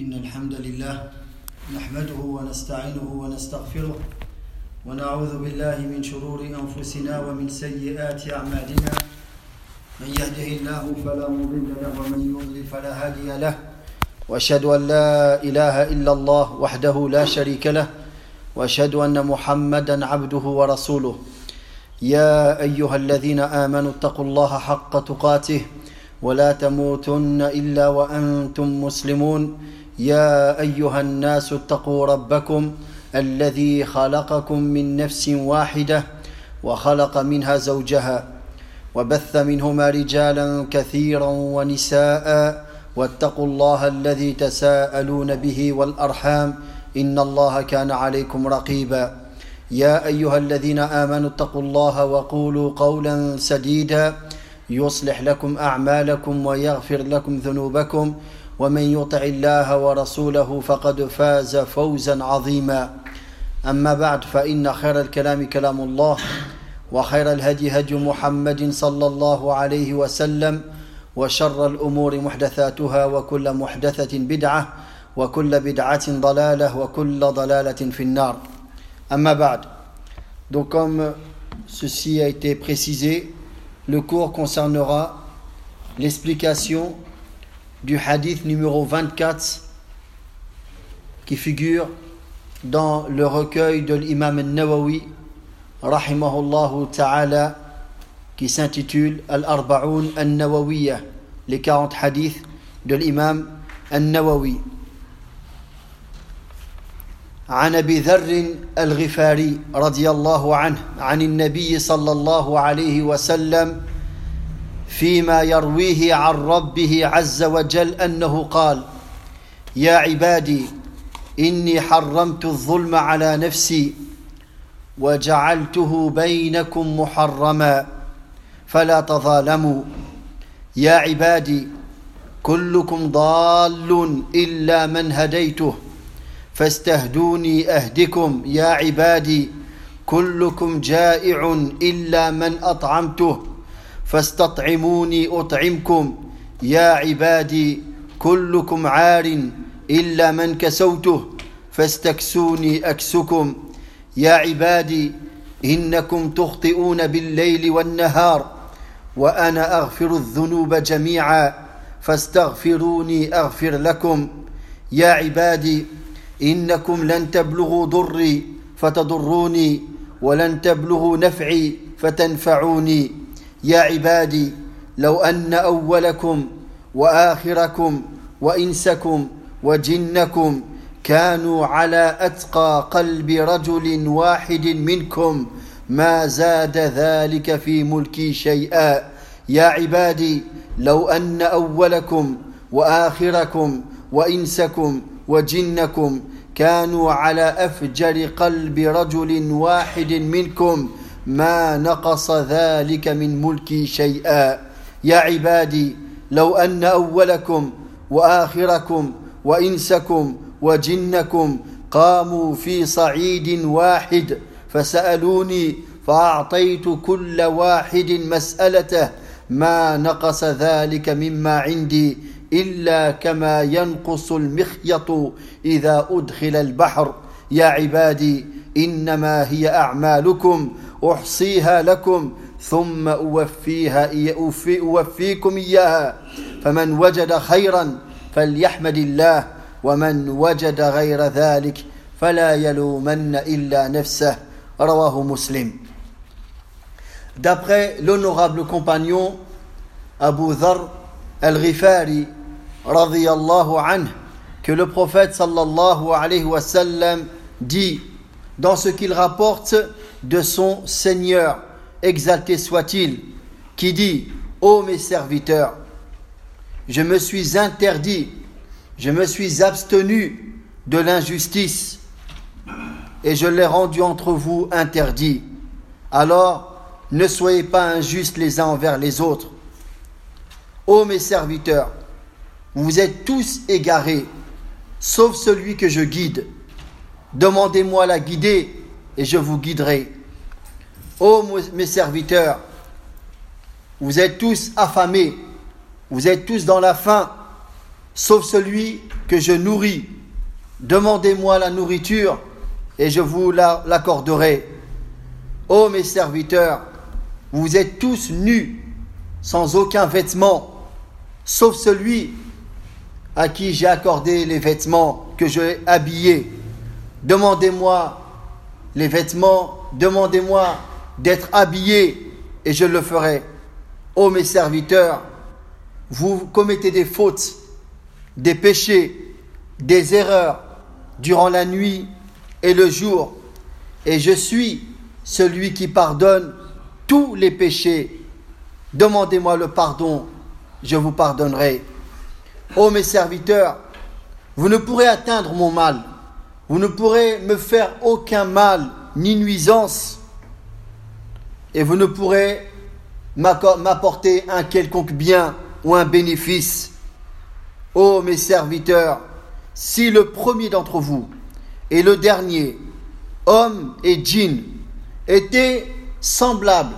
إن الحمد لله نحمده ونستعينه ونستغفره ونعوذ بالله من شرور أنفسنا ومن سيئات أعمالنا من يهده الله فلا مضل له ومن يضلل فلا هادي له وأشهد أن لا إله إلا الله وحده لا شريك له وأشهد أن محمدا عبده ورسوله يا أيها الذين آمنوا اتقوا الله حق تقاته ولا تموتن إلا وأنتم مسلمون يا أيها الناس اتقوا ربكم الذي خلقكم من نفس واحدة وخلق منها زوجها وبث منهما رجالا كثيرا ونساء واتقوا الله الذي تساءلون به والأرحام إن الله كان عليكم رقيبا يا أيها الذين آمنوا اتقوا الله وقولوا قولا سديدا يصلح لكم أعمالكم ويغفر لكم ذنوبكم ومن يطع الله ورسوله فقد فاز فوزا عظيما أما بعد فإن خير الكلام كلام الله وخير الهدي هدي محمد صلى الله عليه وسلم وشر الأمور محدثاتها وكل محدثة بدعة وكل بدعة ضلالة وكل ضلالة في النار أما بعد. Donc comme ceci a été précisé, le cours concernera l'explication du hadith numéro 24 qui figure dans le recueil de l'imam al-Nawawi rahimahullahu ta'ala qui s'intitule Al-Arba'oun al-Nawawiyya, les 40 hadiths de l'imam al-Nawawi. عن أبي ذر الغفاري رضي الله عنه عن النبي صلى الله عليه وسلم فيما يرويه عن ربه عز وجل أنه قال يا عبادي إني حرمت الظلم على نفسي وجعلته بينكم محرما فلا تظالموا يا عبادي كلكم ضال إلا من هديته فاستهدوني أهدكم يا عبادي كلكم جائع إلا من أطعمته فاستطعموني أطعمكم يا عبادي كلكم عار إلا من كسوته فاستكسوني أكسكم يا عبادي إنكم تخطئون بالليل والنهار وأنا أغفر الذنوب جميعا فاستغفروني أغفر لكم يا عبادي إنكم لن تبلغوا ضري فتضروني ولن تبلغوا نفعي فتنفعوني يا عبادي لو أن أولكم وآخركم وإنسكم وجنكم كانوا على أتقى قلب رجل واحد منكم ما زاد ذلك في ملكي شيئا يا عبادي لو أن أولكم وآخركم وإنسكم وجنكم كانوا على أفجر قلب رجل واحد منكم ما نقص ذلك من ملكي شيئا يا عبادي لو أن أولكم وآخركم وإنسكم وجنكم قاموا في صعيد واحد فسألوني فأعطيت كل واحد مسألته ما نقص ذلك مما عندي إلا كما ينقص المخيط إذا أدخل البحر يا عبادي إنما هي أعمالكم أحصيها لكم ثم أوفيكم إياها فمن وجد خيرا فليحمد الله ومن وجد غير ذلك فلا يلومن إلا نفسه رواه مسلم. D'après l'honorable compagnon Abu Dharr al-Ghifari radiyallahu anhu, que le prophète sallallahu alayhi wa sallam dit dans ce qu'il rapporte de son Seigneur, exalté soit-il, qui dit: ô mes serviteurs, je me suis interdit, je me suis abstenu de l'injustice et je l'ai rendu entre vous interdit. Alors ne soyez pas injustes les uns envers les autres. Ô mes serviteurs, vous êtes tous égarés, sauf celui que je guide. Demandez-moi la guider et je vous guiderai. Ô mes serviteurs, vous êtes tous affamés, vous êtes tous dans la faim. sauf celui que je nourris. Demandez-moi la nourriture et je vous l'accorderai. Ô mes serviteurs, vous êtes tous nus, sans aucun vêtement, sauf celui à qui j'ai accordé les vêtements que j'ai habillés. Demandez-moi les vêtements, demandez-moi d'être habillé et je le ferai. Ô mes serviteurs, vous commettez des fautes, des péchés, des erreurs durant la nuit et le jour, et je suis celui qui pardonne tous les péchés. Demandez-moi le pardon, je vous pardonnerai. Ô mes serviteurs, vous ne pourrez atteindre mon mal, vous ne pourrez me faire aucun mal ni nuisance, et vous ne pourrez m'apporter un quelconque bien ou un bénéfice. Ô mes serviteurs, si le premier d'entre vous et le dernier, homme et djinn, étaient semblables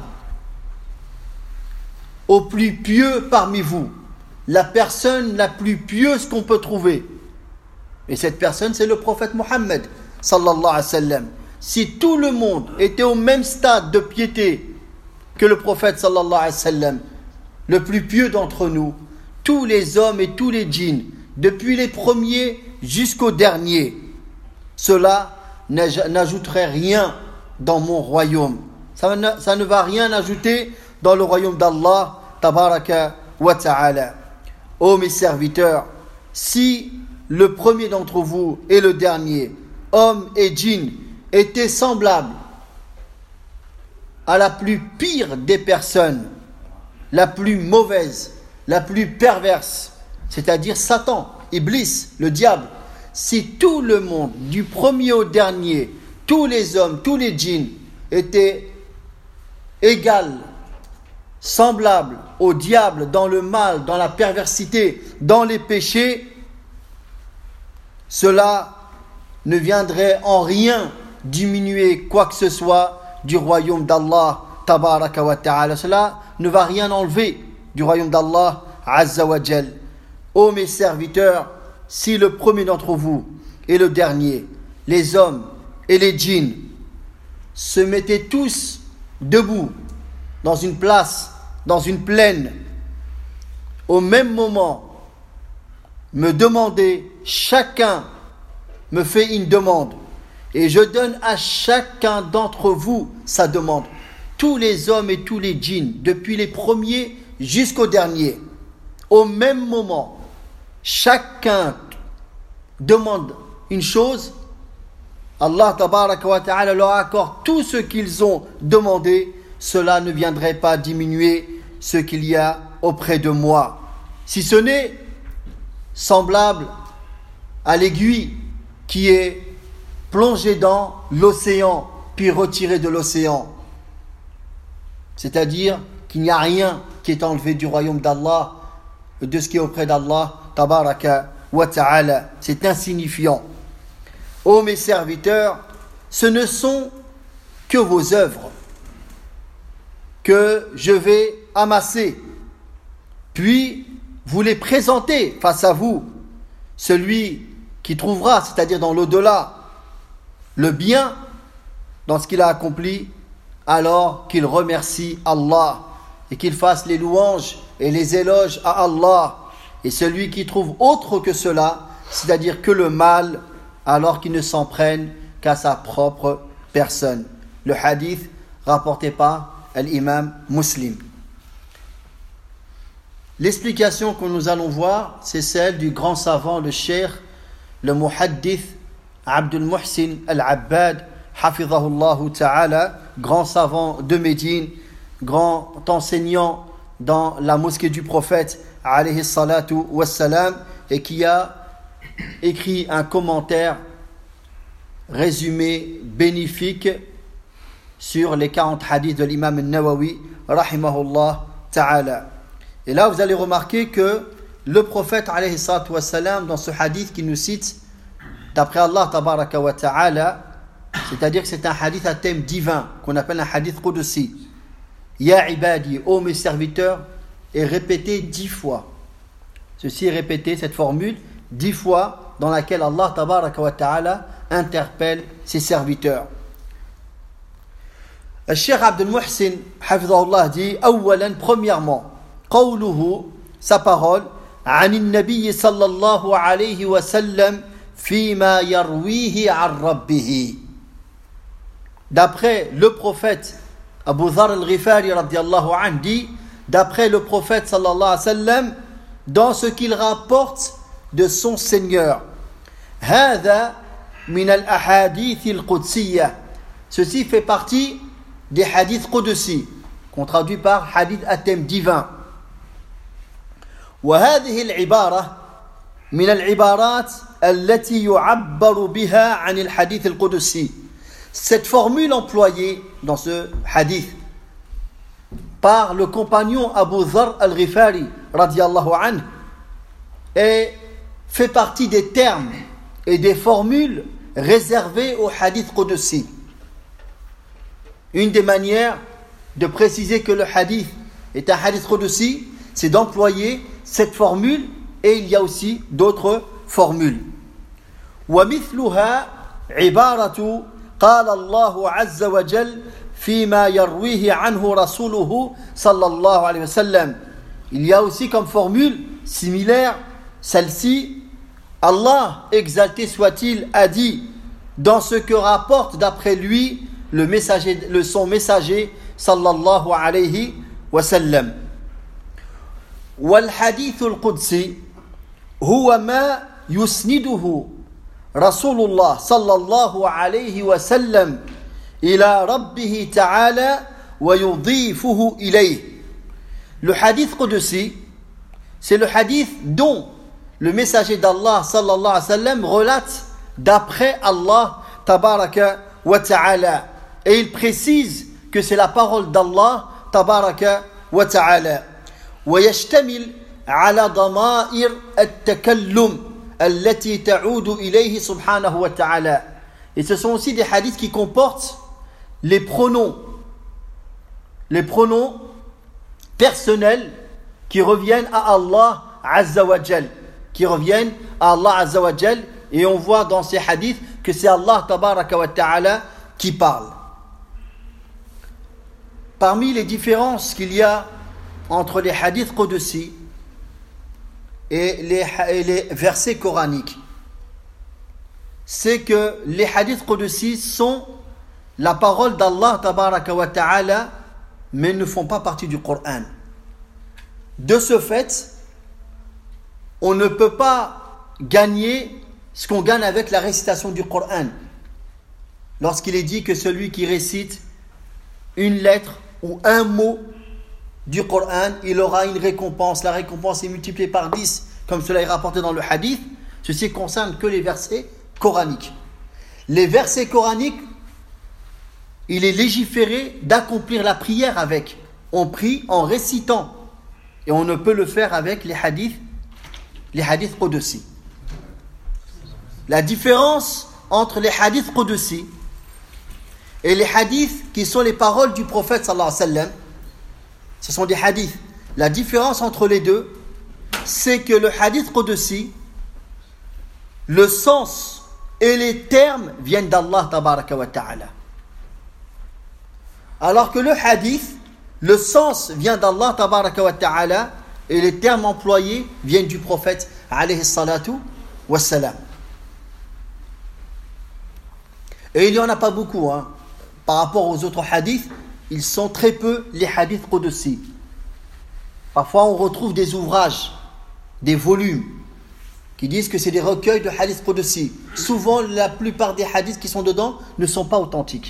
au plus pieux parmi vous, la personne la plus pieuse qu'on peut trouver, et cette personne c'est le prophète Mohammed sallallahu alayhi wa sallam. Si tout le monde était au même stade de piété que le prophète sallallahu alayhi wa sallam, le plus pieux d'entre nous, tous les hommes et tous les djinns, depuis les premiers jusqu'aux derniers, cela n'ajouterait rien dans mon royaume. Ça ne va rien ajouter dans le royaume d'Allah tabaraka wa ta'ala. Ô mes serviteurs, si le premier d'entre vous et le dernier, homme et djinn, étaient semblables à la plus pire des personnes, la plus mauvaise, la plus perverse, c'est-à-dire Satan, Iblis, le diable, si tout le monde, du premier au dernier, tous les hommes, tous les djinns, étaient égales, semblables au diable dans le mal, dans la perversité, dans les péchés, cela ne viendrait en rien diminuer quoi que ce soit du royaume d'Allah tabaraka wa ta'ala. Cela ne va rien enlever du royaume d'Allah azza wa jal. Ô mes serviteurs, si le premier d'entre vous et le dernier, les hommes et les djinns, se mettaient tous debout dans une place, dans une plaine, au même moment, me demandaient, chacun me fait une demande, et je donne à chacun d'entre vous sa demande. Tous les hommes et tous les djinns, depuis les premiers jusqu'aux derniers, au même moment, chacun demande une chose, Allah tabaraka wa ta'ala leur accorde tout ce qu'ils ont demandé, cela ne viendrait pas diminuer ce qu'il y a auprès de moi, si ce n'est semblable à l'aiguille qui est plongée dans l'océan puis retirée de l'océan, c'est-à-dire qu'il n'y a rien qui est enlevé du royaume d'Allah, de ce qui est auprès d'Allah tabaraka wa ta'ala, c'est insignifiant. Ô mes serviteurs, ce ne sont que vos œuvres que je vais amasser, puis vous les présenter face à vous. Celui qui trouvera, c'est-à-dire dans l'au-delà, le bien dans ce qu'il a accompli, alors qu'il remercie Allah et qu'il fasse les louanges et les éloges à Allah. Et celui qui trouve autre que cela, c'est-à-dire que le mal, alors qu'il ne s'en prenne qu'à sa propre personne. Le hadith rapporté par l'imam Muslim. L'explication que nous allons voir, c'est celle du grand savant, le cheikh, le muhaddith Abdul Muhsin al-Abbad, hafidhahullah ta'ala, grand savant de Médine, grand enseignant dans la mosquée du prophète, alayhi salatu wassalam, et qui a écrit un commentaire résumé bénéfique sur les 40 hadiths de l'imam al-Nawawi, rahimahullah ta'ala. Et là, vous allez remarquer que le prophète, alayhi salatu wassalam, dans ce hadith qu'il nous cite, d'après Allah tabaraka wa ta'ala, c'est-à-dire que c'est un hadith à thème divin, qu'on appelle un hadith qudsi. Ya ibadi, ô mes serviteurs, est répété 10 fois. Ceci est répété, cette formule, 10 fois, dans laquelle Allah tabaraka wa ta'ala interpelle ses serviteurs. Le Cheikh Abdel Muhsin, hafidhahullah, dit, premièrement, قوله, sa parole, عن النبي صلى الله عليه وسلم فيما يرويه عن ربه. D'après le prophète Abu Dharr al-Ghifari radiyallahu anhu dit, d'après le prophète sallallahu alayhi wa sallam, dans ce qu'il rapporte de son Seigneur. هذا من الأحاديث القدسية. Ceci fait partie des hadiths qudsi, qu'on traduit par hadith à thème divin. وهذه العبارة من العبارات التي يعبر بها عن الحديث القدسي. Cette formule employée dans ce hadith par le compagnon Abu Dharr al-Ghifari radiyallahu anhu fait partie des termes et des formules réservées au hadith qudsi. Une des manières de préciser que le hadith est un hadith qudsi, c'est d'employer cette formule, et il y a aussi d'autres formules. ومثلها عبارة قال الله عز وجل فيما يرويه عنه رسوله صلى الله عليه وسلم. Il y a aussi comme formule similaire celle-ci, Allah, exalté soit-il, a dit dans ce que rapporte d'après lui son messager sallallahu alayhi wa sallam. والحديث القدسي هو ما يسنده رسول الله صلى الله عليه وسلم إلى ربه تعالى ويضيفه إليه. Le hadith qudsi, c'est le hadith dont le messager d'Allah sallallahu alayhi wa sallam relate d'après Allah tabaraka wa ta'ala, et il précise que c'est la parole d'Allah tabaraka wa ta'ala. ويشتمل على ضمائر التكلم التي تعود إليه سبحانه وتعالى. Et ce sont aussi des hadiths qui comportent les pronoms personnels qui reviennent à Allah Azza wa Jal, et on voit dans ces hadiths que c'est Allah tabaraka wa ta'ala qui parle. Parmi les différences qu'il y a entre les hadiths qudsi et les versets coraniques, c'est que les hadiths qudsi sont la parole d'Allah tabaraka wa ta'ala, mais ne font pas partie du Coran. De ce fait, on ne peut pas gagner ce qu'on gagne avec la récitation du Coran. Lorsqu'il est dit que celui qui récite une lettre ou un mot du Coran, il aura une récompense. La récompense est multipliée par 10, comme cela est rapporté dans le hadith. Ceci concerne que les versets coraniques. Les versets coraniques, il est légiféré d'accomplir la prière avec. On prie en récitant. Et on ne peut le faire avec les hadiths qudsi. La différence entre les hadiths qudsi et les hadiths qui sont les paroles du prophète sallallahu alayhi wa sallam, ce sont des hadiths. La différence entre les deux, c'est que le hadith qudsi, le sens et les termes viennent d'Allah tabaraka wa ta'ala. Alors que le hadith, le sens vient d'Allah tabaraka wa ta'ala et les termes employés viennent du prophète alayhi salatu wa salam. Et il n'y en a pas beaucoup, par rapport aux autres hadiths. Ils sont très peu les hadiths qudsi. Parfois on retrouve des ouvrages, des volumes qui disent que c'est des recueils de hadiths qudsi. Souvent la plupart des hadiths qui sont dedans ne sont pas authentiques.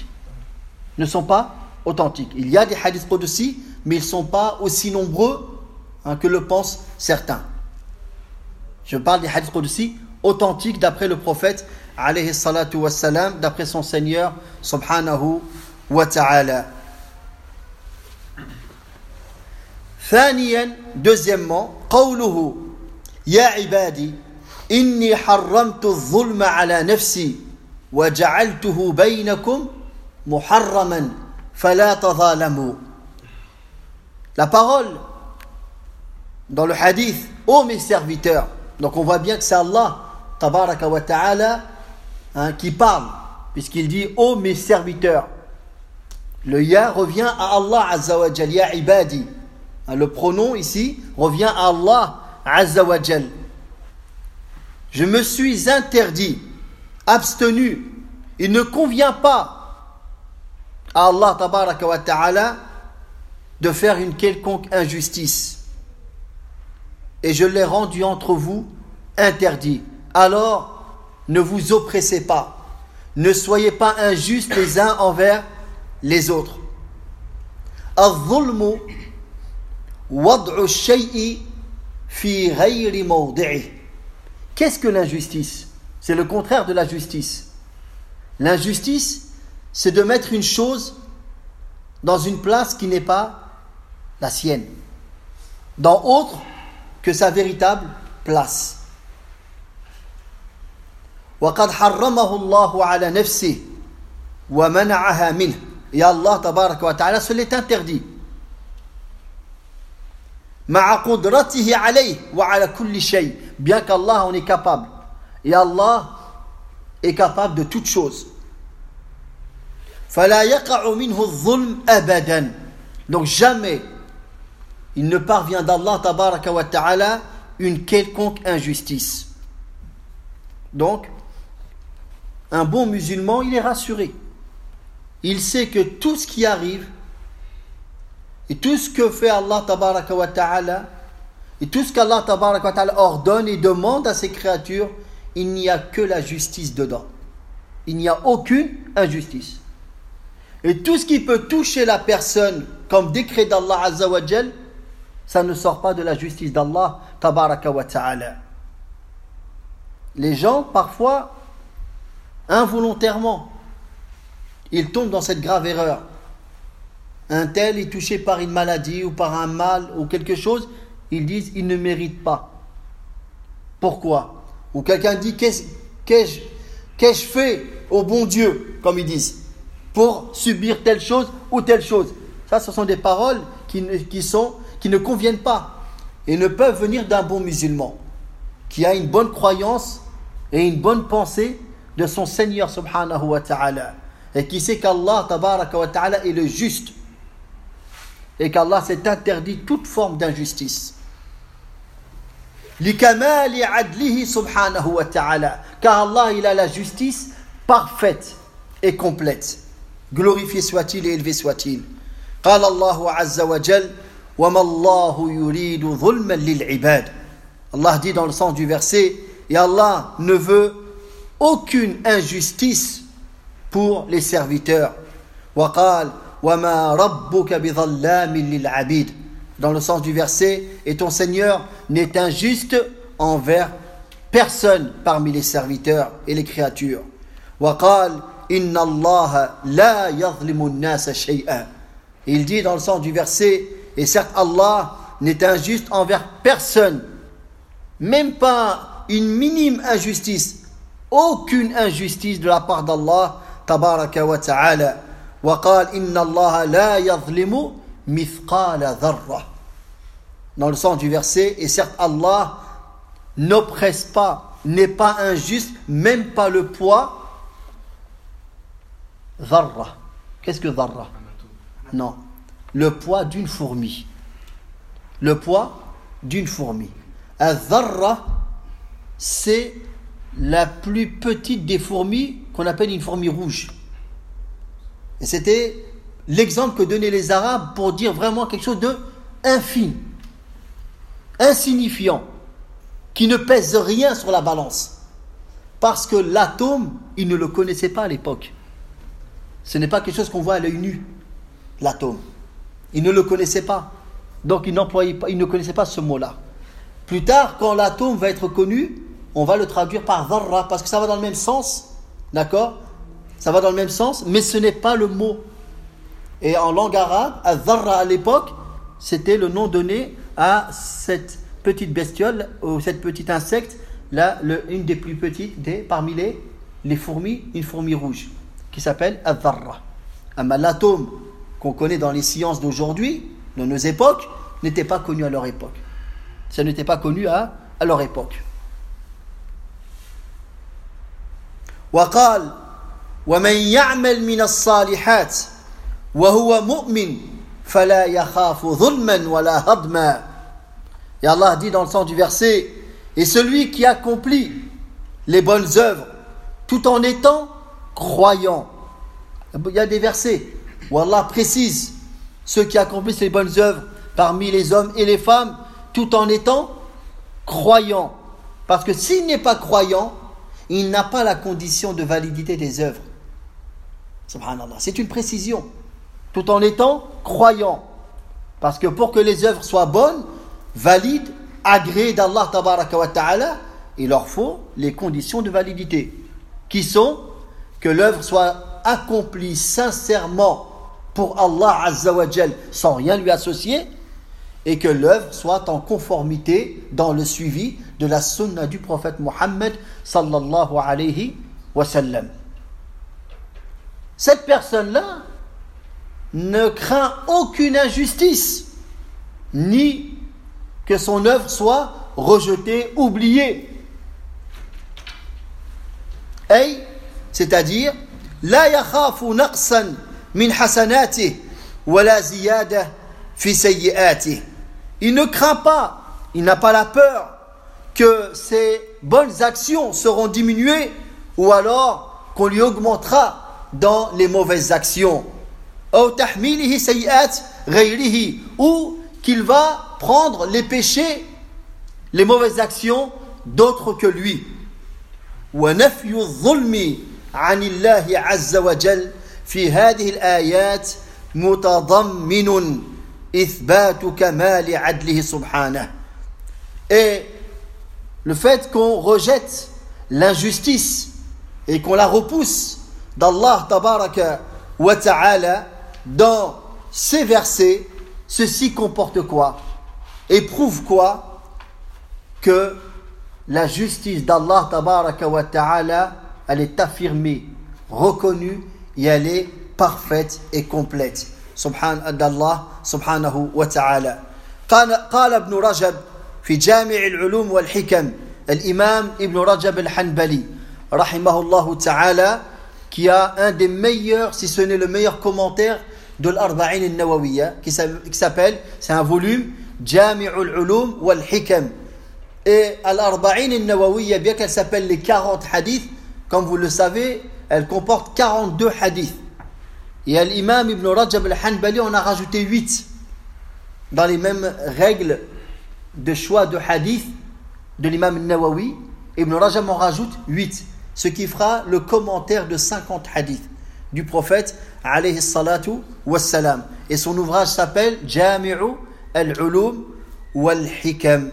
Il y a des hadiths qudsi, mais ils ne sont pas aussi nombreux que le pensent certains. Je parle des hadiths qudsi authentiques d'après le prophète alayhi salatu wa salam, d'après son Seigneur subhanahu wa ta'ala. ثانيا, deuxièmement, قوله يا عبادي إني حرمت الظلم على نفسي وجعلته بينكم محرما فلا تظالموا. La parole dans le hadith ô mes serviteurs. Donc on voit bien que c'est Allah, tabaraka wa ta'ala, qui parle, puisqu'il dit ô mes serviteurs. Le ya revient à Allah azza wa jal, ya ibadi. Le pronom ici revient à Allah azza wa jal. Je me suis interdit, abstenu. Il ne convient pas à Allah tabaraka wa ta'ala de faire une quelconque injustice. Et je l'ai rendu entre vous interdit. Alors, ne vous oppressez pas. Ne soyez pas injustes les uns envers les autres. Al-zulmu wad'u shay'i fi ghayri mawdi'i. Qu'est-ce que l'injustice? C'est le contraire de la justice. L'injustice, c'est de mettre une chose dans une place qui n'est pas la sienne, dans autre que sa véritable place. وَقَدْ حَرَّمَهُ اللَّهُ عَلَى نَفْسِهِ وَمَنَعَهَا مِنْهِ. Et Allah tabaraka wa ta'ala se l'est interdit. مَعَ قُدْرَتِهِ عَلَيْهِ وَعَلَى كُلِّ شَيْءٍ. Bien qu'Allah en est capable. Et Allah est capable de toutes choses. فَلَا يَقَعُ مِنْهُ الظُّلْمُ أَبَدًا. Donc jamais il ne parvient d'Allah tabaraka wa ta'ala une quelconque injustice. Donc, un bon musulman, il est rassuré. Il sait que tout ce qui arrive, et tout ce que fait Allah tabaraka wa ta'ala, et tout ce qu'Allah tabaraka wa ta'ala ordonne et demande à ses créatures, il n'y a que la justice dedans. Il n'y a aucune injustice. Et tout ce qui peut toucher la personne comme décret d'Allah azza wa jal, ça ne sort pas de la justice d'Allah tabaraka wa ta'ala. Les gens, parfois, involontairement, ils tombent dans cette grave erreur. Un tel est touché par une maladie ou par un mal ou quelque chose, ils disent il ne mérite pas. Pourquoi? Ou quelqu'un dit qu'ai-je fait au bon Dieu, comme ils disent, pour subir telle chose ou telle chose. Ça, ce sont des paroles qui ne conviennent pas et ne peuvent venir d'un bon musulman qui a une bonne croyance et une bonne pensée de son Seigneur subhanahu wa ta'ala et qui sait qu'Allah tabaraka wa ta'ala est le juste et qu'Allah s'est interdit toute forme d'injustice. Likamali adlihi subhanahu wa ta'ala, car Allah il a la justice parfaite et complète. Glorifié soit-il et élevé soit-il. قال الله عز وجل وما الله يريد ظلما للعباد. Allah dit dans le sens du verset, et Allah ne veut aucune injustice pour les serviteurs. وقال وما ربك بظلام للعبيد. Dans le sens du verset, et ton Seigneur n'est injuste envers personne parmi les serviteurs et les créatures. وقال إن الله لا يظلم الناس شيئا. Il dit dans le sens du verset, et certes Allah n'est injuste envers personne, même pas une minime injustice, aucune injustice de la part d'Allah tabaraka wa ta'ala. وقال إن الله لا يظلم مثقال ذرة. Dans le sens du verset, et certes Allah n'oppresse pas, n'est pas injuste, même pas le poids dharra. Qu'est-ce que dharra? Non, le poids d'une fourmi. Le poids d'une fourmi. Al-dharra, c'est la plus petite des fourmis qu'on appelle une fourmi rouge. Et c'était l'exemple que donnaient les Arabes pour dire vraiment quelque chose de infime, insignifiant, qui ne pèse rien sur la balance. Parce que l'atome, ils ne le connaissaient pas à l'époque. Ce n'est pas quelque chose qu'on voit à l'œil nu, l'atome. Ils ne le connaissaient pas. Donc ils ne connaissaient pas ce mot-là. Plus tard, quand l'atome va être connu, on va le traduire par dharra, parce que ça va dans le même sens. D'accord? Ça va dans le même sens, mais ce n'est pas le mot. Et en langue arabe, al-dharra à l'époque, c'était le nom donné à cette petite bestiole, ou cette petite insecte, là, une des plus petites parmi les fourmis, une fourmi rouge, qui s'appelle al-dharra. L'atome qu'on connaît dans les sciences d'aujourd'hui, de nos époques, n'était pas connu à leur époque. Ça n'était pas connu à leur époque. وقال ومن يعمل من الصالحات وهو مؤمن فلا يخاف ظلما ولا هضما. Et Allah dit dans le sens du verset, et celui qui accomplit les bonnes œuvres tout en étant croyant. Il y a des versets où Allah précise ceux qui accomplissent les bonnes œuvres parmi les hommes et les femmes tout en étant croyant. Parce que s'il n'est pas croyant, il n'a pas la condition de validité des œuvres. Subhanallah, c'est une précision. Tout en étant croyant. Parce que pour que les œuvres soient bonnes, valides, agréées d'Allah tabaraka wa ta'ala, il leur faut les conditions de validité. Qui sont que l'œuvre soit accomplie sincèrement pour Allah azza wa jal, sans rien lui associer, et que l'œuvre soit en conformité dans le suivi de la sunna du prophète Muhammad sallallahu alayhi wa sallam. Cette personne-là ne craint aucune injustice, ni que son œuvre soit rejetée, oubliée. C'est-à-dire, la yakhafu naqsan min hasanatih wa la ziyada fi sayyi'atih. Il ne craint pas, il n'a pas la peur que ses bonnes actions seront diminuées ou alors qu'on lui augmentera dans les mauvaises actions. Ou tahmilihi sayyi'at ghayrihi, ou qu'il va prendre les péchés, les mauvaises actions d'autres que lui. Wa nafyu adh-dhulmi 'an Allah 'azza wa jal fi hadhihi al-ayat mutadamminun ithbatu kamali 'adlihi subhanahu. Et le fait qu'on rejette l'injustice et qu'on la repousse d'Allah tabaraka wa ta'ala dans ces versets, ceci comporte quoi? Et prouve quoi? Que la justice d'Allah tabaraka wa ta'ala, elle est affirmée, reconnue et elle est parfaite et complète. d'Allah subhanahu wa ta'ala. قال ابن رجب في جامع العلوم والحكم الإمام ابن رجب الحنبلي رحمه الله تعالى, qui a un des meilleurs, si ce n'est le meilleur commentaire de l'Arba'in al-Nawawiyya, qui s'appelle, c'est un volume, Jami'ul Ulum wal Hikam. Et l'Arba'in al-Nawawiyya, bien qu'elle s'appelle les 40 hadiths, comme vous le savez, elle comporte 42 hadiths. Et à l'imam Ibn Rajab al-Hanbali, on a rajouté 8 dans les mêmes règles de choix de hadith de l'imam al-Nawawi. Ibn Rajab en rajoute 8, ce qui fera le commentaire de 50 hadiths du prophète alayhi salatu wassalam. Et son ouvrage s'appelle Jami'u al-Ulum wal-Hikam.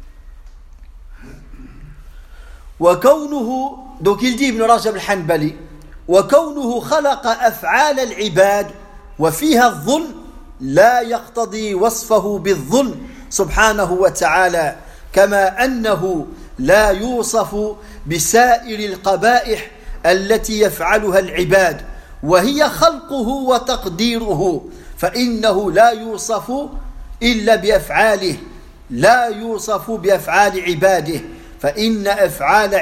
Wa kawnuhu, donc il dit Ibn Rajab al-Hanbali, وكونه خلق أفعال العباد وفيها الظلم لا يقتضي وصفه بالظلم سبحانه وتعالى، كما أنه لا يوصف بسائر القبائح التي يفعلها العباد وهي خلقه وتقديره، فإنه لا يوصف إلا بأفعاله، لا يوصف بأفعال عباده، فإن أفعال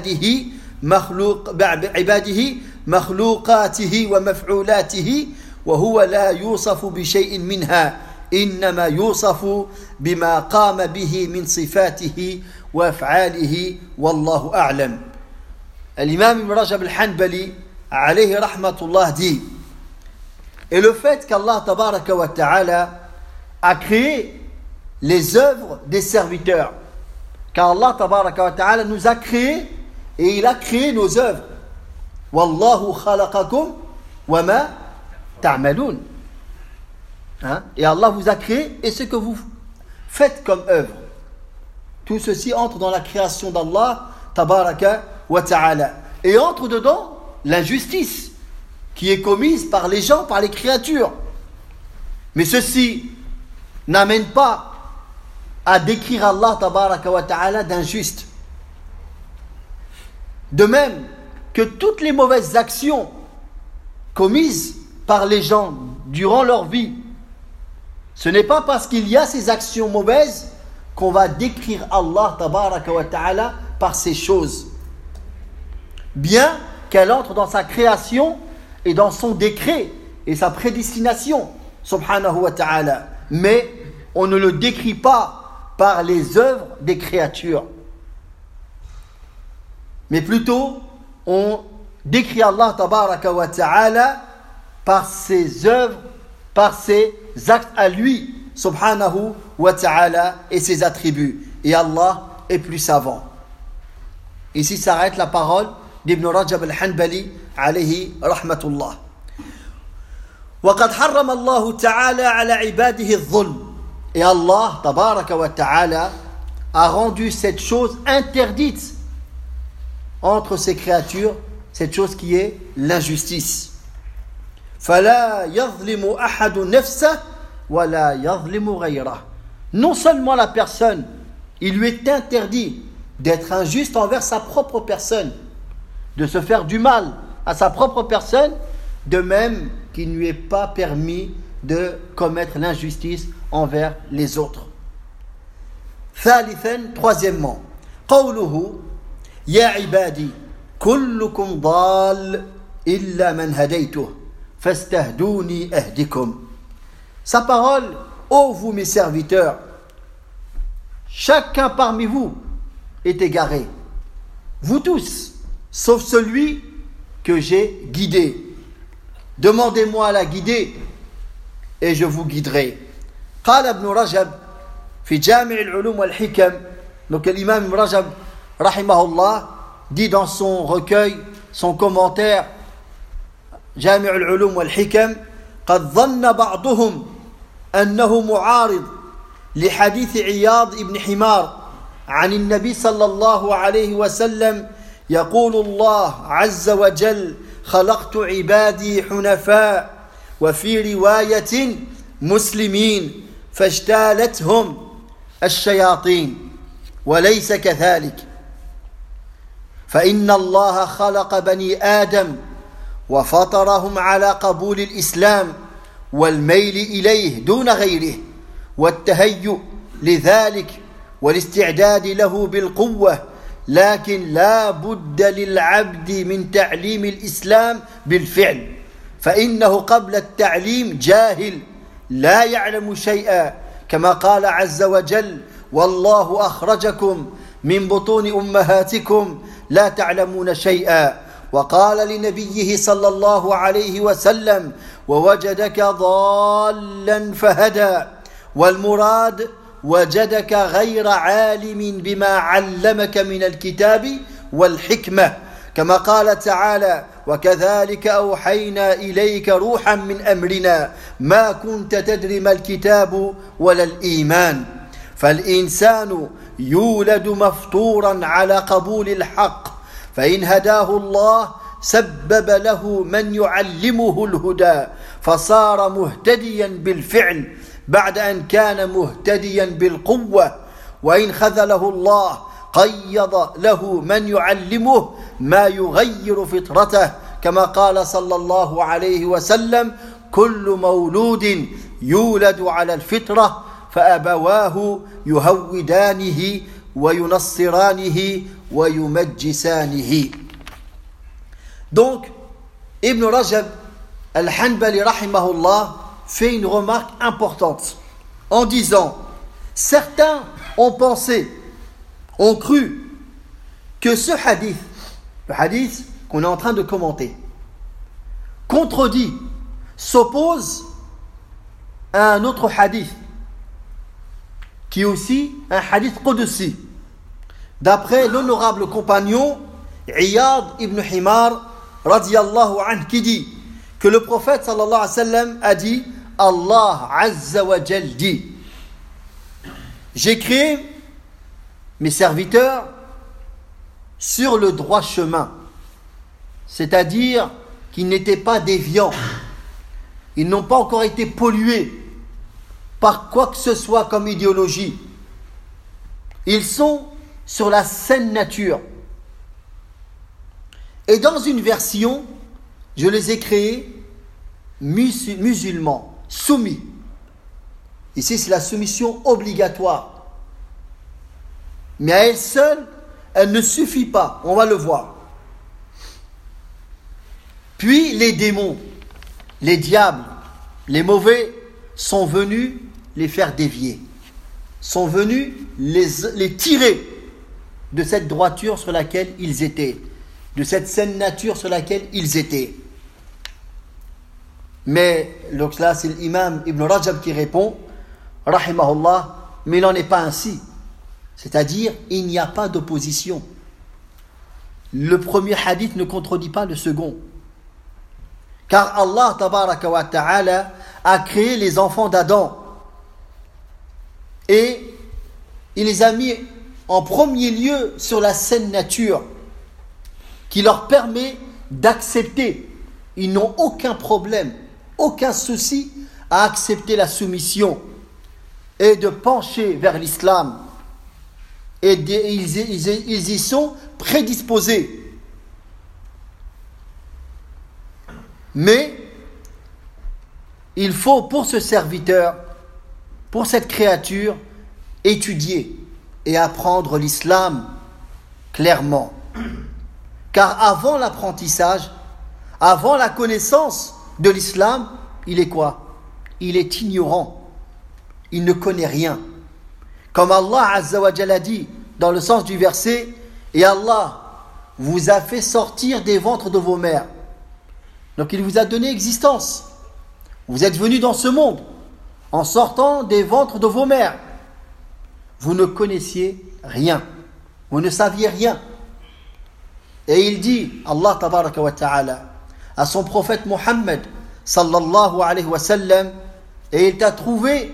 عباده مخلوقاته ومفعولاته، وهو لا يوصف بشيء منها، إنما يوصف بما قام به من صفاته وأفعاله، والله أعلم. L'imam Ibn Rajab al-Hanbali alayhi rahmatullah dit, et le fait qu'Allah tabaraka wa ta'ala a créé les œuvres des serviteurs, car Allah tabaraka wa ta'ala nous a créés et il a créé nos œuvres. Wallahu khalaqakum wa ma ta'malun. Et Allah vous a créé et ce que vous faites comme œuvre. Tout ceci entre dans la création d'Allah tabaraka wa ta'ala. Et entre dedans l'injustice qui est commise par les gens, par les créatures. Mais ceci n'amène pas à décrire Allah tabaraka wa ta'ala d'injuste. De même que toutes les mauvaises actions commises par les gens durant leur vie, ce n'est pas parce qu'il y a ces actions mauvaises qu'on va décrire Allah tabaraka wa ta'ala par ces choses. Bien qu'elle entre dans sa création et dans son décret et sa prédestination, subhanahu wa ta'ala. Mais on ne le décrit pas par les œuvres des créatures. Mais plutôt, on décrit Allah tabaraka wa ta'ala par ses œuvres, par ses actes à lui, subhanahu wa ta'ala, et ses attributs. Et Allah est plus savant. Ici s'arrête la parole d'Ibn Rajab al-Hanbali, alayhi rahmatullah. وقد حرم الله تعالى على عباده الظلم. Et Allah tabaraka wa ta'ala a rendu cette chose interdite entre ses créatures, cette chose qui est l'injustice. فلا يظلم أحد نفسه ولا يظلم غيره. Non seulement la personne, il lui est interdit d'être injuste envers sa propre personne, de se faire du mal à sa propre personne, de même qu'il ne lui est pas permis de commettre l'injustice envers les autres. ثالثا, troisièmement, قوله يا عبادي كلكم ضال إلا من هديته فاستهدوني أهدكم. Sa parole, ô vous mes serviteurs, chacun parmi vous est égaré, vous tous, sauf celui que j'ai guidé. Demandez-moi à la guider et je vous guiderai. قال ابن رجب في جامع العلوم والحكم. Donc l'imam Ibn Rajab rahimahullah dit dans son recueil, son commentaire جامع العلوم والحكم قد ظن بعضهم أنه معارض لحديث عياض بن حمار عن النبي صلى الله عليه وسلم يقول الله عز وجل خلقت عبادي حنفاء وفي رواية مسلمين فاجتالتهم الشياطين وليس كذلك فإن الله خلق بني آدم وفطرهم على قبول الإسلام والميل إليه دون غيره والتهيؤ لذلك والاستعداد له بالقوة لكن لا بد للعبد من تعليم الإسلام بالفعل فإنه قبل التعليم جاهل لا يعلم شيئا كما قال عز وجل والله أخرجكم من بطون أمهاتكم لا تعلمون شيئا وقال لنبيه صلى الله عليه وسلم ووجدك ضالا فهدى والمراد وجدك غير عالم بما علمك من الكتاب والحكمة كما قال تعالى وكذلك أوحينا إليك روحا من أمرنا ما كنت تدري ما الكتاب ولا الإيمان فالإنسان يولد مفطورا على قبول الحق فإن هداه الله سبب له من يعلمه الهدى فصار مهتديا بالفعل بعد أن كان مهتديا بالقوة وإن خذله الله قيض له من يعلمه ما يغير فطرته كما قال صلى الله عليه وسلم كل مولود يولد على الفطرة فأبواه يهودانه وينصرانه ويمجسانه. Donc, Ibn Rajab al-Hanbali rahimahullah fait une remarque importante en disant certains ont pensé, ont cru que ce hadith, le hadith qu'on est en train de commenter, contredit, s'oppose à un autre hadith qui est aussi un hadith qudsi d'après l'honorable compagnon Iyad ibn Himar radiyallahu anhu qui dit que le prophète sallallahu alayhi wa sallam a dit Allah azza wa jal dit j'ai créé mes serviteurs sur le droit chemin, c'est-à-dire qu'ils n'étaient pas déviants, ils n'ont pas encore été pollués par quoi que ce soit comme idéologie, ils sont sur la saine nature. Et dans une version, je les ai créés musulmans, soumis. Ici, c'est la soumission obligatoire. Mais à elle seule, elle ne suffit pas. On va le voir. Puis les démons, les diables, les mauvais sont venus les faire dévier. Sont venus les tirer de cette droiture sur laquelle ils étaient. De cette saine nature sur laquelle ils étaient. Mais donc là, c'est l'imam Ibn Rajab qui répond, rahimahullah, mais il n'en est pas ainsi. C'est-à-dire, il n'y a pas d'opposition. Le premier hadith ne contredit pas le second. Car Allah tabaraka wa ta'ala a créé les enfants d'Adam. Et il les a mis en premier lieu sur la saine nature qui leur permet d'accepter. Ils n'ont aucun problème, aucun souci à accepter la soumission et de pencher vers l'islam. Et ils y sont prédisposés. Mais il faut pour ce serviteur, pour cette créature, étudier et apprendre l'islam clairement. Car avant l'apprentissage, avant la connaissance de l'islam, il est quoi? Il est ignorant. Il ne connaît rien. Comme Allah Azza wa Jalla dit dans le sens du verset, et Allah vous a fait sortir des ventres de vos mères. Donc il vous a donné existence. Vous êtes venus dans ce monde en sortant des ventres de vos mères. Vous ne connaissiez rien. Vous ne saviez rien. Et il dit, Allah tabaraka wa ta'ala, à son prophète Muhammad sallallahu alayhi wa sallam, et il t'a trouvé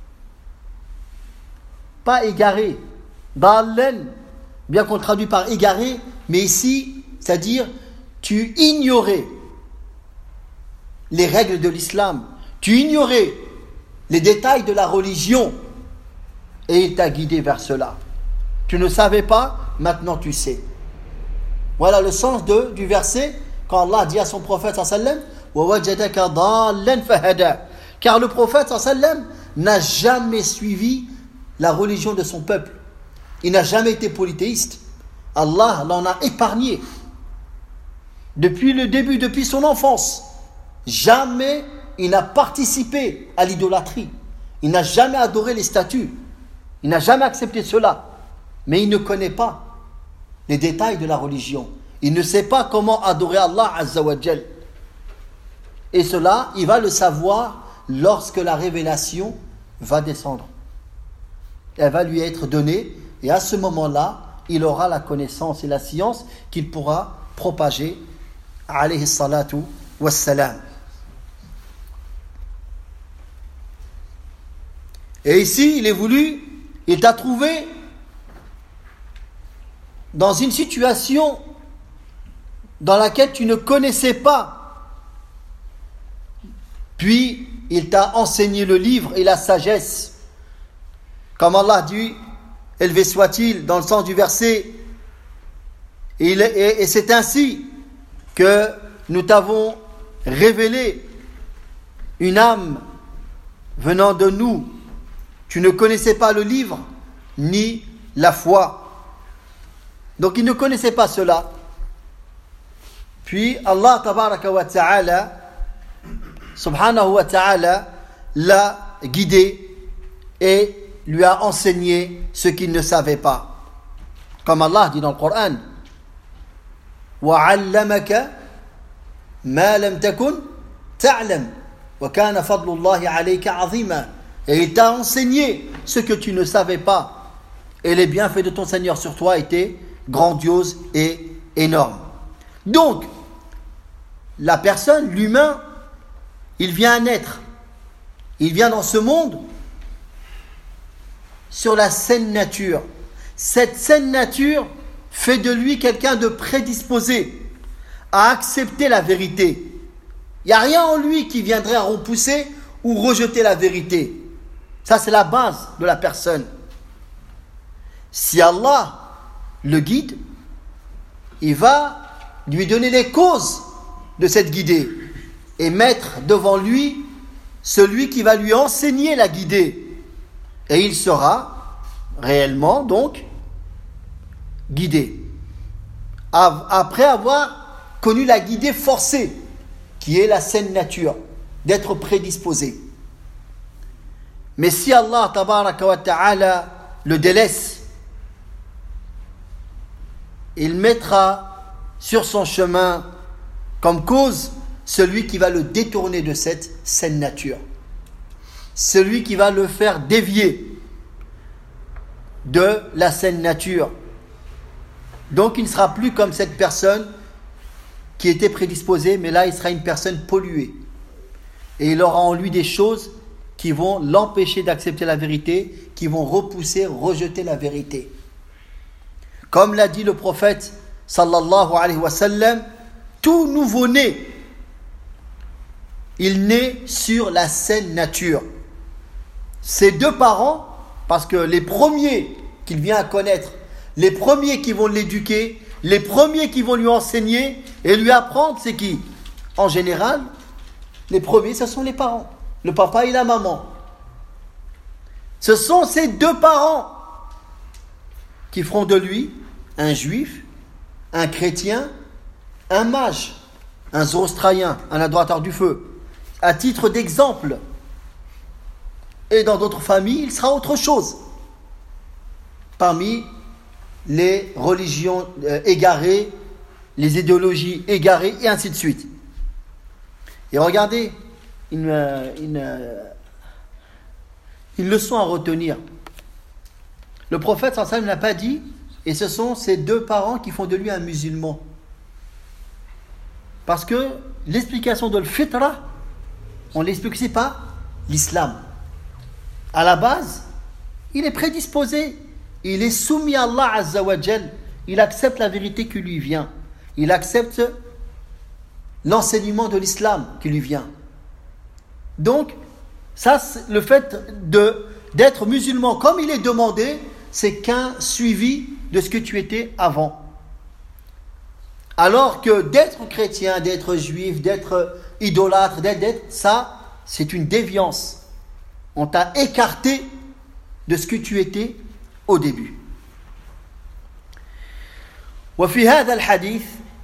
pas égaré, dallen, bien qu'on traduit par égaré, mais ici, c'est-à-dire, tu ignorais les règles de l'islam, tu ignorais les détails de la religion, et il t'a guidé vers cela. Tu ne savais pas, maintenant tu sais. Voilà le sens du verset, quand Allah dit à son prophète sallallahu alayhi wa sallam, car le prophète sallallahu alayhi wa sallam n'a jamais suivi la religion de son peuple. Il n'a jamais été polythéiste. Allah l'en a épargné. Depuis le début, depuis son enfance, jamais il n'a participé à l'idolâtrie. Il n'a jamais adoré les statues. Il n'a jamais accepté cela. Mais il ne connaît pas les détails de la religion. Il ne sait pas comment adorer Allah Azza wa Jal. Et cela, il va le savoir lorsque la révélation va descendre. Elle va lui être donnée, et à ce moment-là, il aura la connaissance et la science qu'il pourra propager, alayhi salatu wassalam. Et ici, il t'a trouvé dans une situation dans laquelle tu ne connaissais pas. Puis, il t'a enseigné le livre et la sagesse. Comme Allah dit, élevé soit-il, dans le sens du verset, et c'est ainsi que nous t'avons révélé une âme venant de nous. Tu ne connaissais pas le livre, ni la foi. Donc il ne connaissait pas cela. Puis Allah tabaraka wa ta'ala, subhanahu wa ta'ala, l'a guidé et lui a enseigné ce qu'il ne savait pas. Comme Allah dit dans le Coran, وَعَلَّمَكَ مَا لَمْ تَكُنْ تَعْلَمْ وَكَانَ فَضْلُ اللَّهِ عَلَيْكَ عَظِيمًا. Et il t'a enseigné ce que tu ne savais pas. Et les bienfaits de ton Seigneur sur toi étaient grandioses et énormes. Donc, la personne, l'humain, il vient naître. Il vient dans ce monde sur la saine nature. Cette saine nature fait de lui quelqu'un de prédisposé à accepter la vérité. Il n'y a rien en lui qui viendrait à repousser ou rejeter la vérité. Ça, c'est la base de la personne. Si Allah le guide, il va lui donner les causes de cette guidée et mettre devant lui celui qui va lui enseigner la guidée. Et il sera réellement, donc, guidée. Après avoir connu la guidée forcée, qui est la saine nature, d'être prédisposé. Mais si Allah tabaraka wa ta'ala le délaisse, il mettra sur son chemin comme cause celui qui va le détourner de cette saine nature, celui qui va le faire dévier de la saine nature. Donc il ne sera plus comme cette personne qui était prédisposée, mais là il sera une personne polluée. Et il aura en lui des choses qui vont l'empêcher d'accepter la vérité, qui vont rejeter la vérité. Comme l'a dit le prophète sallallahu alayhi wa sallam, tout nouveau-né, il naît sur la saine nature. Ses deux parents, parce que les premiers qu'il vient à connaître, les premiers qui vont l'éduquer, les premiers qui vont lui enseigner et lui apprendre, c'est qui? En général, les premiers, ce sont les parents, le papa et la maman. Ce sont ces deux parents qui feront de lui un juif, un chrétien, un mage, un zoroastrien, un adorateur du feu. À titre d'exemple. Et dans d'autres familles, il sera autre chose. Parmi les religions égarées, les idéologies égarées, et ainsi de suite. Et regardez, une leçon à retenir. Le prophète sallallahu alayhi wa sallam n'a pas dit, et ce sont ces deux parents qui font de lui un musulman. Parce que l'explication de l'fitra, on l'explique, c'est pas l'islam. À la base, il est prédisposé, il est soumis à Allah Azza wa Jal, il accepte la vérité qui lui vient, il accepte l'enseignement de l'islam qui lui vient. Donc, ça, le fait d'être musulman, comme il est demandé, c'est qu'un suivi de ce que tu étais avant. Alors que d'être chrétien, d'être juif, d'être idolâtre, ça, c'est une déviance. On t'a écarté de ce que tu étais au début. وفي هذا الحديث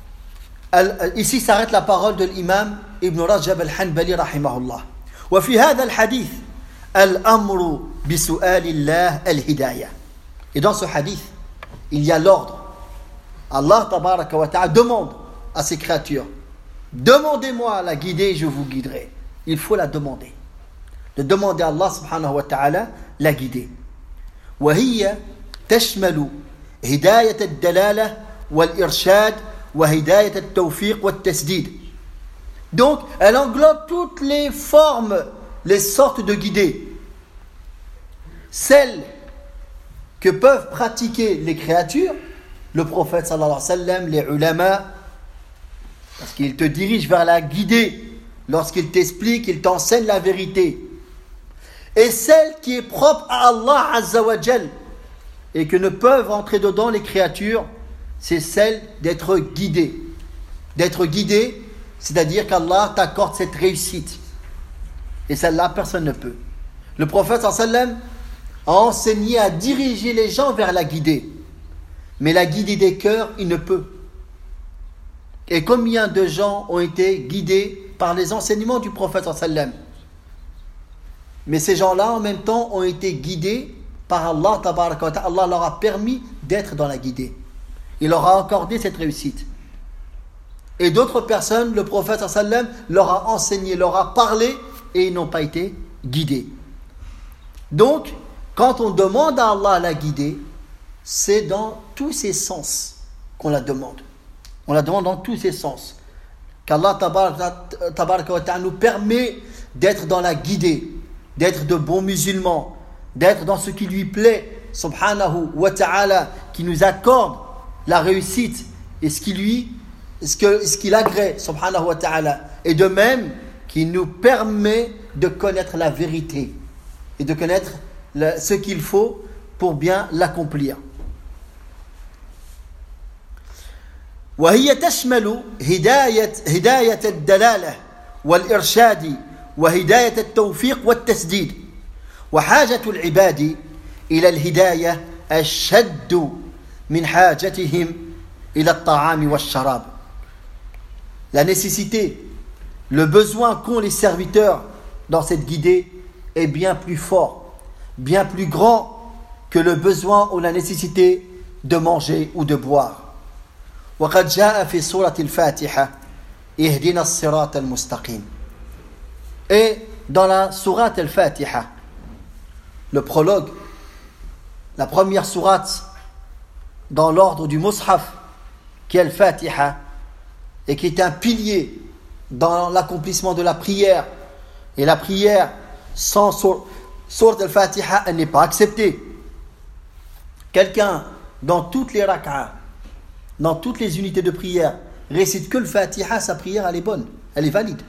ici s'arrête la parole de l'imam Ibn Rajab al-Hanbali rahimahullah. وفي هذا الحديث الأمر بسؤال الله الهداية. Et dans ce hadith, il y a l'ordre. Allah tabaraka wa ta'ala demande à ses créatures, demandez-moi la guider, je vous guiderai. Il faut la demander. De demander à Allah subhanahu wa ta'ala la guider. وهي تشمل هداية الدلالة والإرشاد وهداية التوفيق والتسديد. Donc, elle englobe toutes les formes, les sortes de guidées. Celles que peuvent pratiquer les créatures, le prophète sallallahu alayhi wa sallam, les ulama, parce qu'il te dirige vers la guidée, lorsqu'il t'explique, il t'enseigne la vérité. Et celle qui est propre à Allah Azza wa Jal, et que ne peuvent entrer dedans les créatures, c'est celle d'être guidé. D'être guidé, c'est-à-dire qu'Allah t'accorde cette réussite. Et celle-là, personne ne peut. Le prophète sallallahu alayhi wa sallam a enseigné à diriger les gens vers la guidée. Mais la guidée des cœurs, il ne peut. Et combien de gens ont été guidés par les enseignements du prophète sallallahu alayhi wa sallam? Mais ces gens-là, en même temps, ont été guidés par Allah tabaraka wa ta'ala. Allah leur a permis d'être dans la guidée. Il leur a accordé cette réussite. Et d'autres personnes, le prophète sallallahu alayhi wa sallam leur a enseigné, leur a parlé, et ils n'ont pas été guidés. Donc, quand on demande à Allah la guider, c'est dans tous ses sens qu'on la demande. On la demande dans tous ses sens. Qu'Allah tabaraka wa ta'ala nous permet d'être dans la guidée, d'être de bons musulmans, d'être dans ce qui lui plaît, subhanahu wa ta'ala, qui nous accorde la réussite et ce qu'il agrée, subhanahu wa ta'ala. Et de même, qui nous permet de connaître la vérité et de connaître ce qu'il faut pour bien l'accomplir. وهي تشمل هداية الدلالة والإرشاد وهداية التوفيق والتسديد وحاجة العباد إلى الهداية أشد من حاجتهم إلى الطعام والشراب. La nécessité, le besoin qu'ont les serviteurs dans cette guidée est bien plus fort, bien plus grand que le besoin ou la nécessité de manger ou de boire. وقد جاء في سورة الفاتحة اهدنا الصراط المستقيم. Et dans la sourate al-Fatiha, le prologue, la première sourate dans l'ordre du Mus'haf, qui est al-Fatiha, et qui est un pilier dans l'accomplissement de la prière. Et la prière sans sourate al-Fatiha, elle n'est pas acceptée. Quelqu'un, dans toutes les rak'ah, dans toutes les unités de prière, récite que le Fatiha, sa prière, elle est bonne, elle est valide.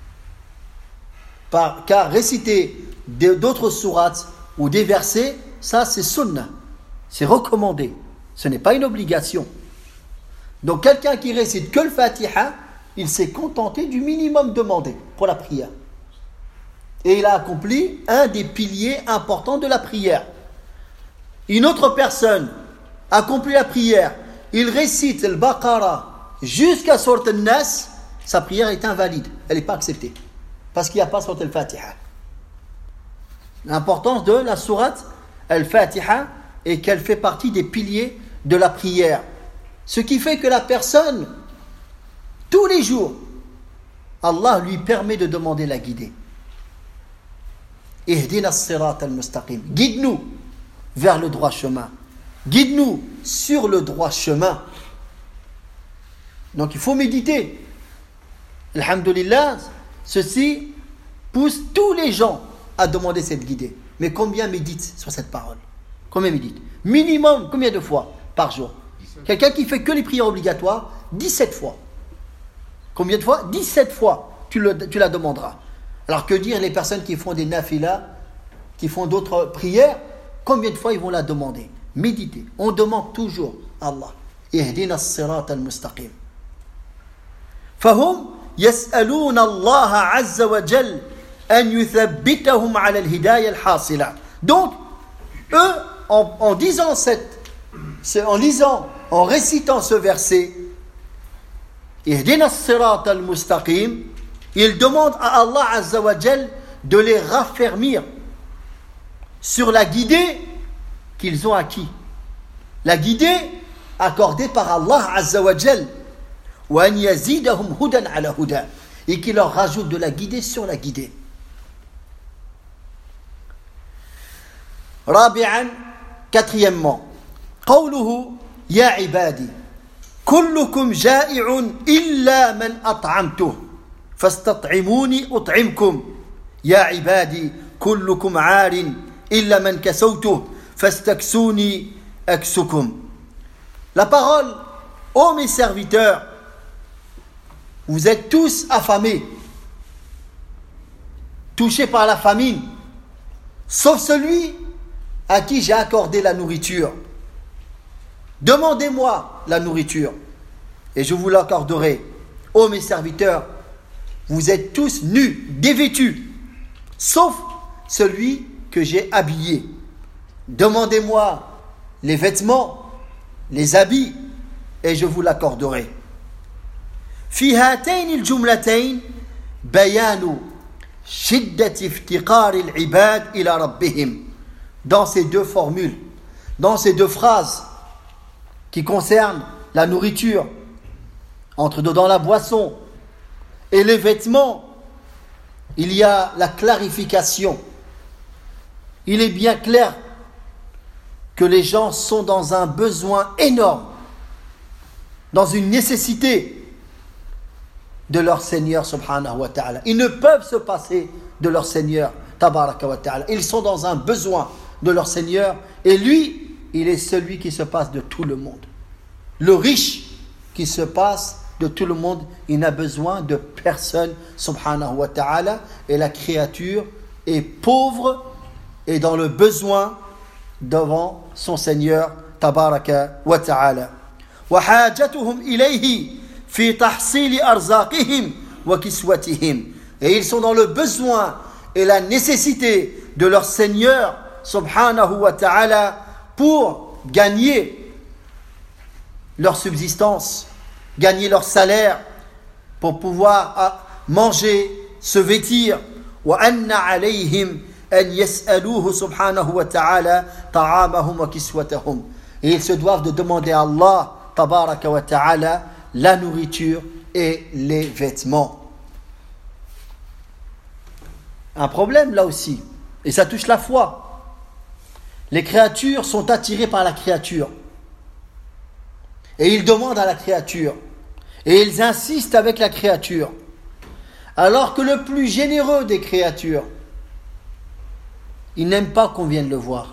Car réciter d'autres sourates ou des versets, ça c'est sunnah, c'est recommandé, ce n'est pas une obligation. Donc quelqu'un qui récite que le Fatiha, il s'est contenté du minimum demandé pour la prière. Et il a accompli un des piliers importants de la prière. Une autre personne accomplit la prière, il récite le Baqara jusqu'à Sourate An-Nas, sa prière est invalide, elle n'est pas acceptée. Parce qu'il n'y a pas Sourate Al-Fatiha. L'importance de la Sourate Al-Fatiha est qu'elle fait partie des piliers de la prière. Ce qui fait que la personne, tous les jours, Allah lui permet de demander la guidée. Ihdina as-sirata al-mustaqim. Guide-nous vers le droit chemin. Guide-nous sur le droit chemin. Donc il faut méditer. Alhamdulillah, ceci pousse tous les gens à demander cette guidée. Mais combien méditent sur cette parole? Combien méditent? Minimum, combien de fois par jour? Quelqu'un qui fait que les prières obligatoires, 17 fois. Combien de fois? 17 fois, tu la demanderas. Alors que dire les personnes qui font des nafilas, qui font d'autres prières, combien de fois ils vont la demander? Méditer. On demande toujours à Allah. Ihdina as-sirata al-mustaqim. Fahum يسألون الله عز وجل أن يثبتهم على الهداية الحاصلة. Donc, eux, en récitant ce verset, اهدنا الصراط المستقيم, ils demandent à Allah Azza wa Jal de les raffermir sur la guidée qu'ils ont acquis. La guidée accordée par Allah Azza wa Jal. وأن يزيدهم هدى على هدى, et qui leur rajoute de la guidée sur la guidée. رابعا, quatrièmement, قوله يا عبادي كلكم جائع إلا من أطعمته فاستطعموني أطعمكم يا عبادي كلكم عار إلا من كسوته فاستكسوني أكسكم. La parole, ô mes serviteurs, vous êtes tous affamés, touchés par la famine, sauf celui à qui j'ai accordé la nourriture. Demandez-moi la nourriture et je vous l'accorderai. Ô mes serviteurs, vous êtes tous nus, dévêtus, sauf celui que j'ai habillé. Demandez-moi les vêtements, les habits, et je vous l'accorderai. في هاتين الجملتين بيان شدة افتقار العباد إلى ربهم. Dans ces deux formules, dans ces deux phrases qui concernent la nourriture, entre dedans la boisson et les vêtements, il y a la clarification. Il est bien clair que les gens sont dans un besoin énorme, dans une nécessité de leur Seigneur subhanahu wa ta'ala. Ils ne peuvent se passer de leur Seigneur tabaraka wa ta'ala. Ils sont dans un besoin de leur Seigneur et lui, il est celui qui se passe de tout le monde. Le riche qui se passe de tout le monde, il n'a besoin de personne subhanahu wa ta'ala, et la créature est pauvre et dans le besoin devant son Seigneur tabaraka wa ta'ala. Wa hajatuhum ilayhi fi tahsil arzaqihim wa kiswatihim, et ils sont dans le besoin et la nécessité de leur Seigneur subhanahu wa ta'ala pour gagner leur subsistance, gagner leur salaire pour pouvoir manger, se vêtir. وَأَنَّ عَلَيْهِمْ أَنْ يَسْأَلُوهُ سُبْحَانَهُ وَتَعَالَى طَعَامَهُمْ وَكِسْوَتَهُمْ. Et ils se doivent de demander à Allah, tabaraka wa ta'ala, la nourriture et les vêtements. Un problème là aussi, et ça touche la foi. Les créatures sont attirées par la créature. Et ils demandent à la créature. Et ils insistent avec la créature. Alors que le plus généreux des créatures, il n'aime pas qu'on vienne le voir.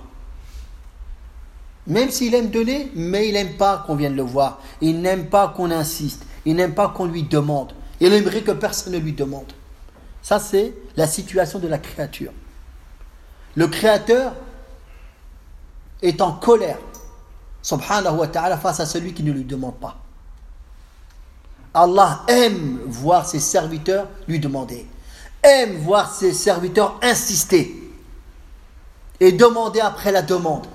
Même s'il aime donner, mais il n'aime pas qu'on vienne le voir. Il n'aime pas qu'on insiste. Il n'aime pas qu'on lui demande. Il aimerait que personne ne lui demande. Ça, c'est la situation de la créature. Le Créateur est en colère, subhanahu wa ta'ala, face à celui qui ne lui demande pas. Allah aime voir ses serviteurs lui demander, aime voir ses serviteurs insister et demander après la demande.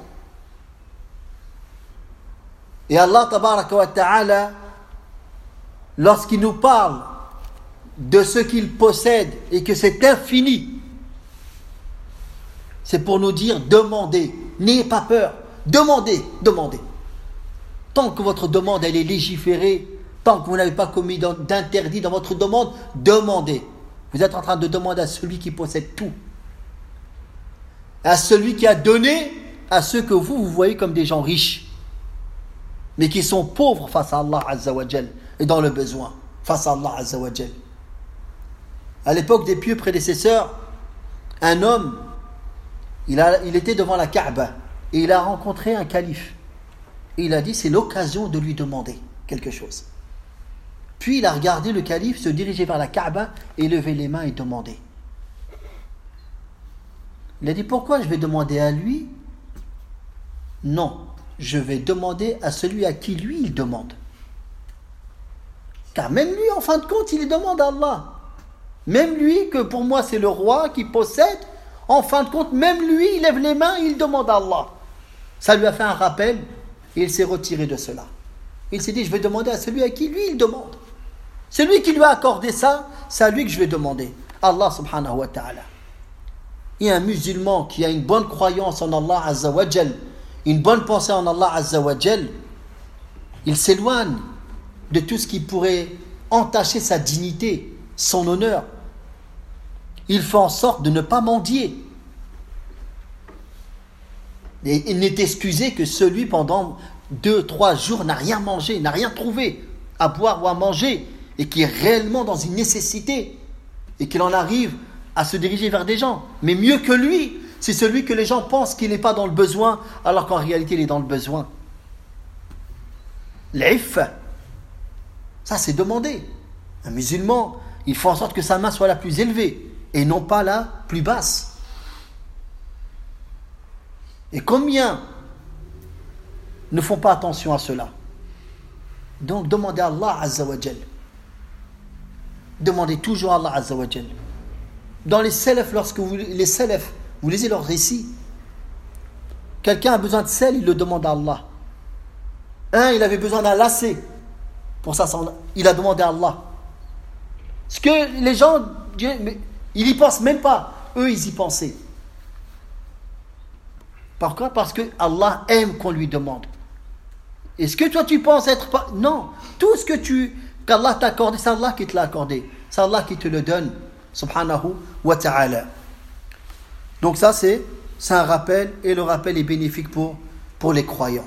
Et Allah tabaraka wa ta'ala, lorsqu'il nous parle de ce qu'il possède et que c'est infini, c'est pour nous dire demandez, n'ayez pas peur, demandez. Tant que votre demande elle est légiférée, tant que vous n'avez pas commis d'interdit dans votre demande, demandez. Vous êtes en train de demander à celui qui possède tout, à celui qui a donné à ceux que vous voyez comme des gens riches, mais qui sont pauvres face à Allah Azza wa Jal et dans le besoin face à Allah Azza wa Jal. À l'époque des pieux prédécesseurs, un homme, il était devant la Kaaba et il a rencontré un calife. Et il a dit, c'est l'occasion de lui demander quelque chose. Puis il a regardé le calife se diriger vers la Kaaba et lever les mains et demander. Il a dit, pourquoi je vais demander à lui? Non, je vais demander à celui à qui lui il demande. Car même lui, en fin de compte, il demande à Allah. Même lui, que pour moi c'est le roi qui possède, en fin de compte, même lui, il lève les mains et il demande à Allah. Ça lui a fait un rappel et il s'est retiré de cela. Il s'est dit, je vais demander à celui à qui lui il demande. Celui qui lui a accordé ça, c'est à lui que je vais demander. Allah subhanahu wa ta'ala. Et un musulman qui a une bonne croyance en Allah Azza wa Jal, une bonne pensée en Allah Azza wa Jal, il s'éloigne de tout ce qui pourrait entacher sa dignité, son honneur. Il fait en sorte de ne pas mendier. Et il n'est excusé que celui pendant 2-3 jours n'a rien mangé, n'a rien trouvé à boire ou à manger, et qui est réellement dans une nécessité, et qu'il en arrive à se diriger vers des gens. Mais mieux que lui, c'est celui que les gens pensent qu'il n'est pas dans le besoin, alors qu'en réalité il est dans le besoin. L'if, ça c'est demandé. Un musulman, il faut en sorte que sa main soit la plus élevée, et non pas la plus basse. Et combien ne font pas attention à cela? Donc demandez à Allah Azza wa Jal. Demandez toujours à Allah Azza wa Jal. Dans les salafs, lorsque vous lisez leurs récits, quelqu'un a besoin de sel, il le demande à Allah. Il avait besoin d'un lacet pour ça, il a demandé à Allah. Ce que les gens, ils n'y pensent même pas. Eux, ils y pensaient. Pourquoi? Parce que Allah aime qu'on lui demande. Est-ce que toi tu penses être pas... Non, tout ce qu'Allah t'a accordé, c'est Allah qui te l'a accordé. C'est Allah qui te le donne, subhanahu wa ta'ala. Donc ça c'est un rappel, et le rappel est bénéfique pour les croyants.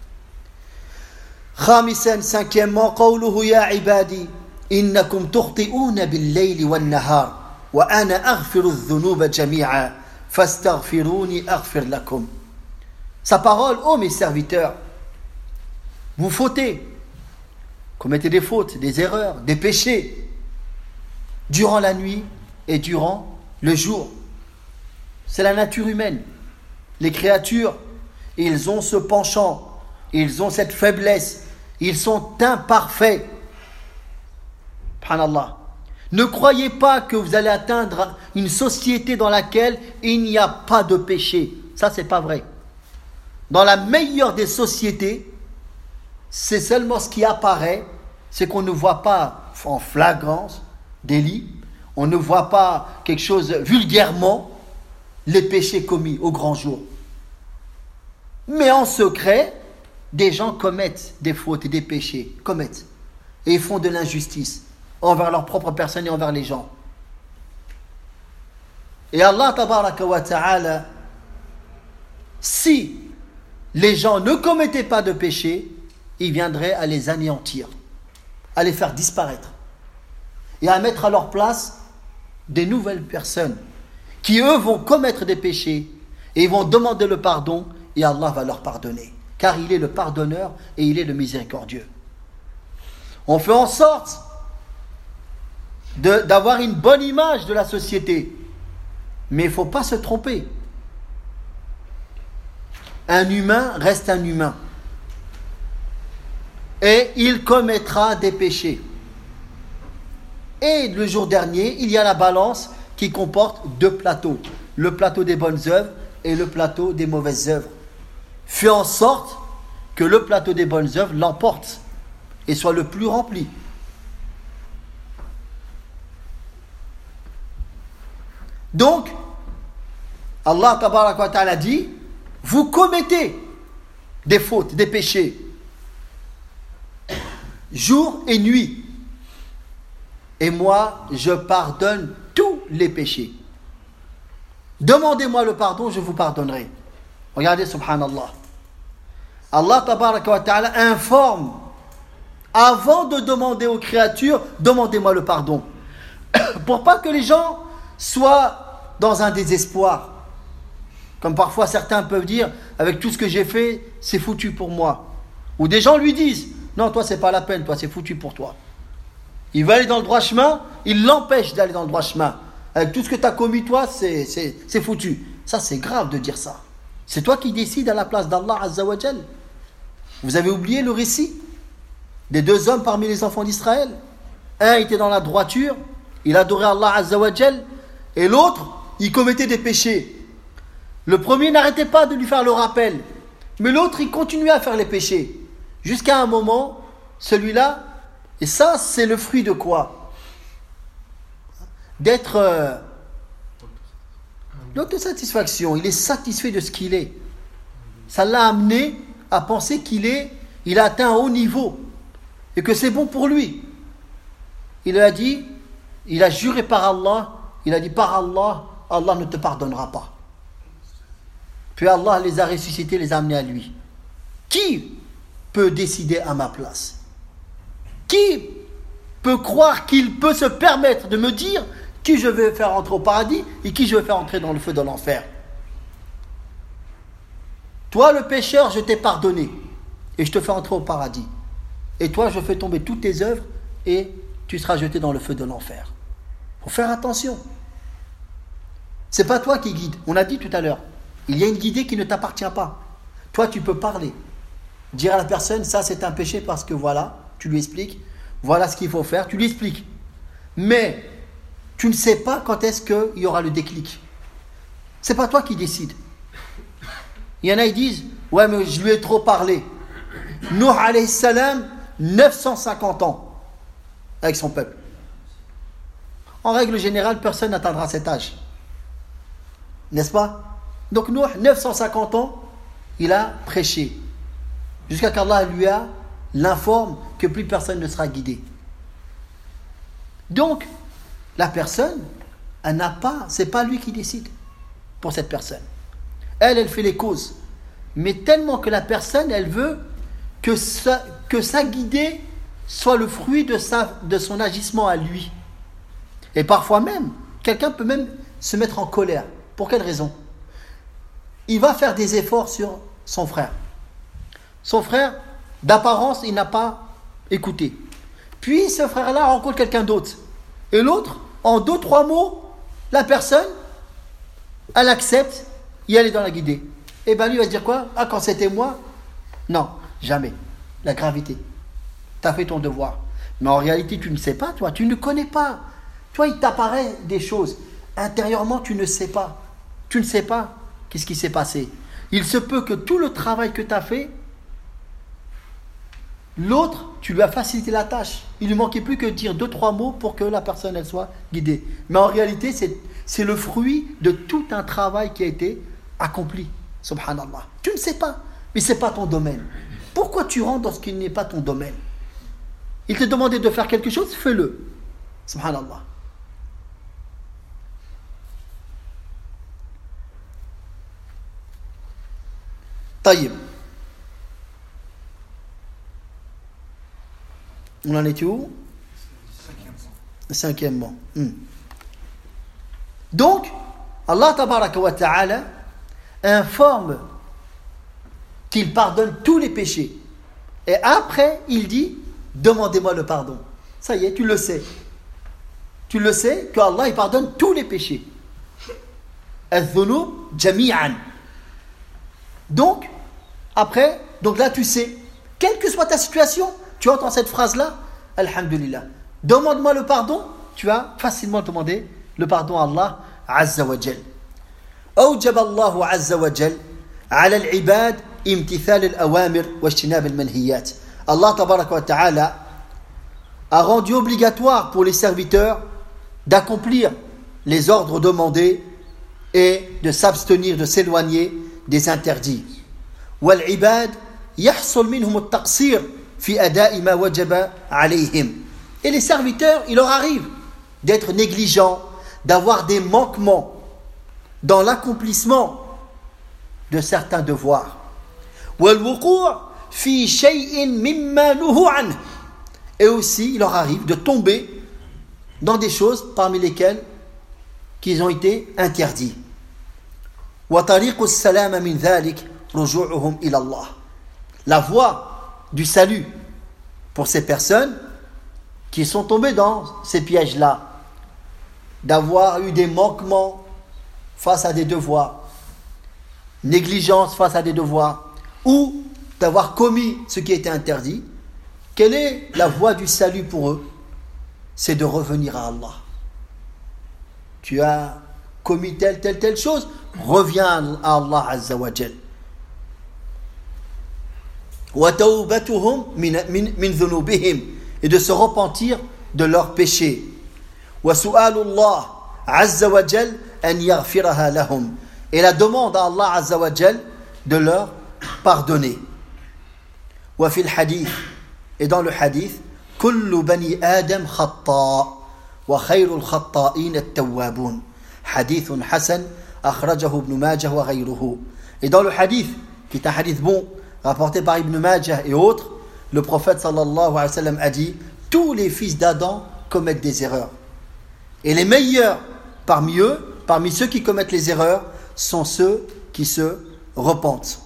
Khamisan, cinquièmement, qawluhu ya ibadi innakum tukhti'una bil-layli wan-nahar wa ana aghfiru adh-dhunuba jami'a fastaghfiruni aghfir lakum. Sa parole, ô mes serviteurs, vous fautez, commettez des fautes, des erreurs, des péchés, durant la nuit et durant le jour. C'est la nature humaine. Les créatures, ils ont ce penchant, ils ont cette faiblesse, ils sont imparfaits. Subhanallah. Ne croyez pas que vous allez atteindre une société dans laquelle il n'y a pas de péché. Ça, c'est pas vrai. Dans la meilleure des sociétés, c'est seulement ce qui apparaît, c'est qu'on ne voit pas en flagrance délit, on ne voit pas quelque chose vulgairement, les péchés commis au grand jour. Mais en secret, des gens commettent des fautes et des péchés, et ils font de l'injustice envers leur propre personne et envers les gens. Et Allah tabaraka wa ta'ala, si les gens ne commettaient pas de péché, il viendrait à les anéantir, à les faire disparaître et à mettre à leur place des nouvelles personnes qui eux vont commettre des péchés et ils vont demander le pardon et Allah va leur pardonner car il est le pardonneur et il est le miséricordieux. On fait en sorte d'avoir une bonne image de la société, mais il ne faut pas se tromper. Un humain reste un humain et il commettra des péchés. Et le jour dernier, il y a la balance qui comporte deux plateaux, le plateau des bonnes œuvres et le plateau des mauvaises œuvres. Fais en sorte que le plateau des bonnes œuvres l'emporte et soit le plus rempli. Donc, Allah tabaraka wa ta'ala dit, vous commettez des fautes, des péchés, jour et nuit. Et moi, je pardonne tous les péchés. Demandez-moi le pardon, je vous pardonnerai. Regardez, subhanallah. Allah tabaraka wa ta'ala informe, avant de demander aux créatures, demandez-moi le pardon. Pour pas que les gens soient dans un désespoir. Comme parfois certains peuvent dire, avec tout ce que j'ai fait, c'est foutu pour moi. Ou des gens lui disent, non, toi c'est pas la peine, toi c'est foutu pour toi. Il veut aller dans le droit chemin, il l'empêche d'aller dans le droit chemin. Avec tout ce que tu as commis, toi, c'est foutu. Ça, c'est grave de dire ça. C'est toi qui décides à la place d'Allah Azza wa Jal. Vous avez oublié le récit des deux hommes parmi les enfants d'Israël. Un était dans la droiture, il adorait Allah Azza wa Jal, et l'autre, il commettait des péchés. Le premier n'arrêtait pas de lui faire le rappel, mais l'autre, il continuait à faire les péchés. Jusqu'à un moment, celui-là, et ça, c'est le fruit de quoi? D'être l'autosatisfaction. Il est satisfait de ce qu'il est. Ça l'a amené à penser il a atteint un haut niveau et que c'est bon pour lui. Il a dit, il a juré par Allah, il a dit par Allah, Allah ne te pardonnera pas. Puis Allah les a ressuscités, les a amenés à lui. Qui peut décider à ma place? Qui peut croire qu'il peut se permettre de me dire qui je vais faire entrer au paradis et qui je vais faire entrer dans le feu de l'enfer? Toi, le pécheur, je t'ai pardonné et je te fais entrer au paradis. Et toi, je fais tomber toutes tes œuvres et tu seras jeté dans le feu de l'enfer. Il faut faire attention. C'est pas toi qui guide. On a dit tout à l'heure, il y a une guidée qui ne t'appartient pas. Toi, tu peux parler. Dire à la personne, ça c'est un péché parce que voilà, tu lui expliques, voilà ce qu'il faut faire, tu lui expliques. Mais tu ne sais pas quand est-ce qu'il y aura le déclic. C'est pas toi qui décides. Il y en a qui disent, ouais mais je lui ai trop parlé. Nuh alayhi salam, 950 ans avec son peuple. En règle générale, personne n'atteindra cet âge. N'est-ce pas? Donc Nuh, 950 ans, il a prêché. Jusqu'à qu'Allah l'informe que plus personne ne sera guidé. Donc, la personne, elle n'a pas, c'est pas lui qui décide pour cette personne. Elle fait les causes. Mais tellement que la personne, elle veut que sa guidée soit le fruit de son agissement à lui. Et parfois même, quelqu'un peut même se mettre en colère. Pour quelle raison? Il va faire des efforts sur son frère. Son frère, d'apparence, il n'a pas écouté. Puis ce frère-là rencontre quelqu'un d'autre. Et l'autre, en 2-3 mots, la personne, elle accepte et elle est dans la guidée. Et bien lui va se dire quoi? Ah, quand c'était moi? Non, jamais. La gravité. Tu as fait ton devoir. Mais en réalité, tu ne sais pas, toi. Tu ne connais pas. Toi, il t'apparaît des choses. Intérieurement, tu ne sais pas. Tu ne sais pas qu'est-ce qui s'est passé. Il se peut que tout le travail que tu as fait, L'autre, tu lui as facilité la tâche. Il ne lui manquait plus que de dire 2-3 mots pour que la personne elle soit guidée. Mais en réalité, c'est le fruit de tout un travail qui a été accompli. Subhanallah. Tu ne sais pas, mais ce n'est pas ton domaine. Pourquoi tu rentres dans ce qui n'est pas ton domaine? Il te demandait de faire quelque chose, fais-le. Subhanallah. Taïb. On en est où? Cinquièmement. Donc, Allah tabaraka wa ta'ala informe qu'il pardonne tous les péchés. Et après, il dit, demandez-moi le pardon. Ça y est, tu le sais. Tu le sais qu'Allah il pardonne tous les péchés. Al-dhunub jami'an. Donc, après, donc là tu sais, quelle que soit ta situation, tu entends cette phrase-là, Alhamdulillah. Demande-moi le pardon, tu vas facilement demander le pardon à Allah Azza wa Jal. أوجب الله عز وجل على العباد امتثال الأوامر واجتناب المنهيات. Allah tabaraka wa ta'ala a rendu obligatoire pour les serviteurs d'accomplir les ordres demandés et de s'abstenir, de s'éloigner des interdits. والعباد يحصل منهم التقصير في أداء ما وجب عليهم. Et les serviteurs, il leur arrive d'être négligents, d'avoir des manquements dans l'accomplissement de certains devoirs. والوقوع في شيء مما نهوا عنه. Et aussi, il leur arrive de tomber dans des choses parmi lesquelles qu'ils ont été interdits. وطريق السلام من ذلك رجوعهم إلى الله. La voie du salut pour ces personnes qui sont tombées dans ces pièges-là, d'avoir eu des manquements face à des devoirs, négligence face à des devoirs, ou d'avoir commis ce qui était interdit, quelle est la voie du salut pour eux? C'est de revenir à Allah. Tu as commis telle chose, reviens à Allah Azza wa Jal. وَتَوْبَتُهُمْ مِنْ ذُنُوبِهِمْ. Et de se repentir de leurs péchés. وَسُؤَالُ اللَّهِ عَزَّ وَجَلَّ أَنْ يَغْفِرَهَا لَهُمْ. Et la demande à Allah Azza wa Jal de leur pardonner. وفي الحديث. Et dans le hadith, كل بني آدم خطاء وخير الخطائين التوابون. حديث حسن أخرجه ابن ماجه وغيره. Et dans le hadith, qui est un hadith bon, rapporté par Ibn Majah et autres, le prophète sallallahu alayhi wa sallam a dit, tous les fils d'Adam commettent des erreurs. Et les meilleurs parmi eux, parmi ceux qui commettent les erreurs, sont ceux qui se repentent.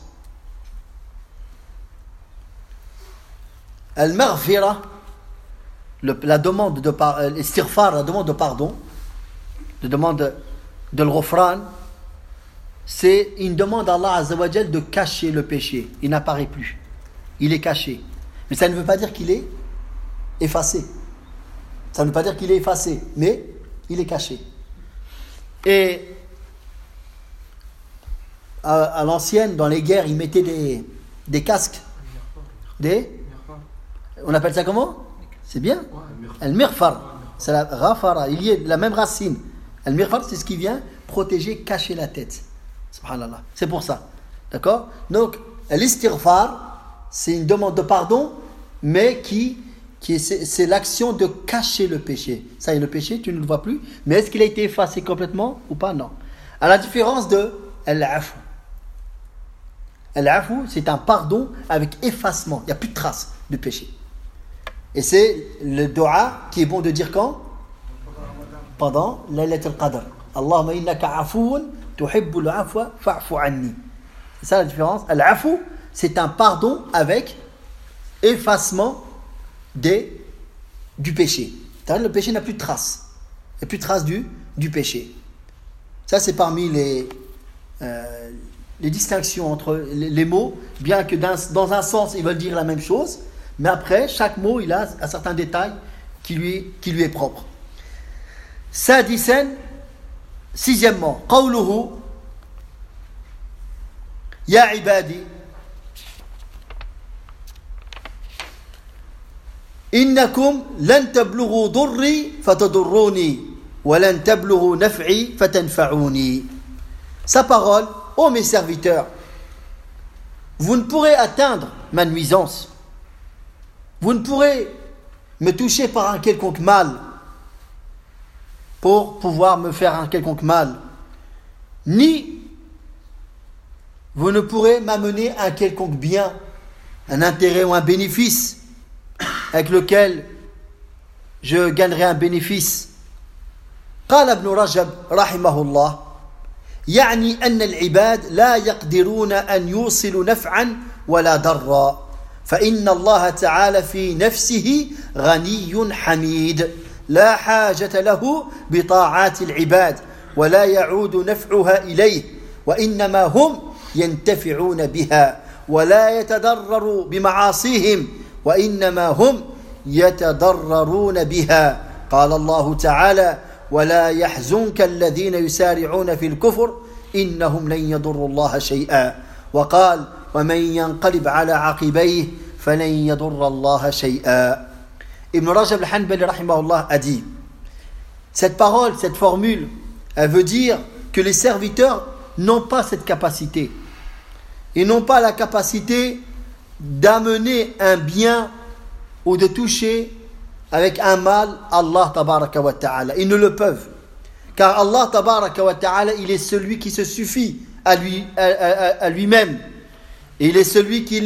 Al-Maghfira, la demande de l'istighfar, la demande de pardon, la demande de l'ghufran, c'est une demande à Allah Azza wa Jal de cacher le péché. Il n'apparaît plus. Il est caché. Mais ça ne veut pas dire qu'il est effacé. Ça ne veut pas dire qu'il est effacé, mais il est caché. Et à l'ancienne, dans les guerres, ils mettaient des casques. On appelle ça comment? C'est bien? Al-Mirfar. C'est la rafara. Il y a la même racine. Al-Mirfar, c'est ce qui vient protéger, cacher la tête. Subhanallah. C'est pour ça. D'accord? Donc, l'istighfar, c'est une demande de pardon, mais c'est l'action de cacher le péché. Ça y est, le péché, tu ne le vois plus. Mais est-ce qu'il a été effacé complètement ou pas? Non. À la différence de al-afu. Al-afu, c'est un pardon avec effacement. Il n'y a plus de trace de péché. Et c'est le dua qui est bon de dire quand? Pendant Laylat al-Qadr. Allahumma innaka afoun tuhibbul afwa fa'fu anni. C'est ça la différence. Al-afu, c'est un pardon avec effacement du péché. C'est-à-dire le péché n'a plus de trace. Il n'y a plus de trace du péché. Ça, c'est parmi les distinctions entre les mots, bien que dans un sens, ils veulent dire la même chose, mais après, chaque mot, il a un certain détail qui lui est propre. Sadisan, sixièmement, qawluhu ya ibadi إنكم لن تبلغوا ضري فتضروني ولن تبلغوا نفعي فتنفعوني. Sa parole, ô mes serviteurs, vous ne pourrez atteindre ma nuisance, vous ne pourrez me toucher par un quelconque mal pour pouvoir me faire un quelconque mal, ni vous ne pourrez m'amener un quelconque bien, un intérêt ou un bénéfice avec lequel je gagnerai un bénéfice. قال ابن رجب رحمه الله يعني أن العباد لا يقدرون أن يوصلوا نفعا ولا ضرا فإن الله تعالى في نفسه غني حميد لا حاجة له بطاعات العباد ولا يعود نفعها إليه وإنما هم ينتفعون بها ولا يتضرروا بمعاصيهم وإنما هم يتضررون بها. قال الله تعالى ولا يحزنك الذين يسارعون في الكفر إنهم لن يضروا الله شيئا وقال ومن ينقلب على عقبيه فلن يضر الله شيئا. Ibn Rajab al-Hanbali rahimahullah a dit, cette parole, cette formule, elle veut dire que les serviteurs n'ont pas cette capacité. Ils n'ont pas la capacité d'amener un bien ou de toucher avec un mal Allah tabaraka wa ta'ala. Ils ne le peuvent. Car Allah tabaraka wa ta'ala, il est celui qui se suffit à lui-même. Et il est celui qui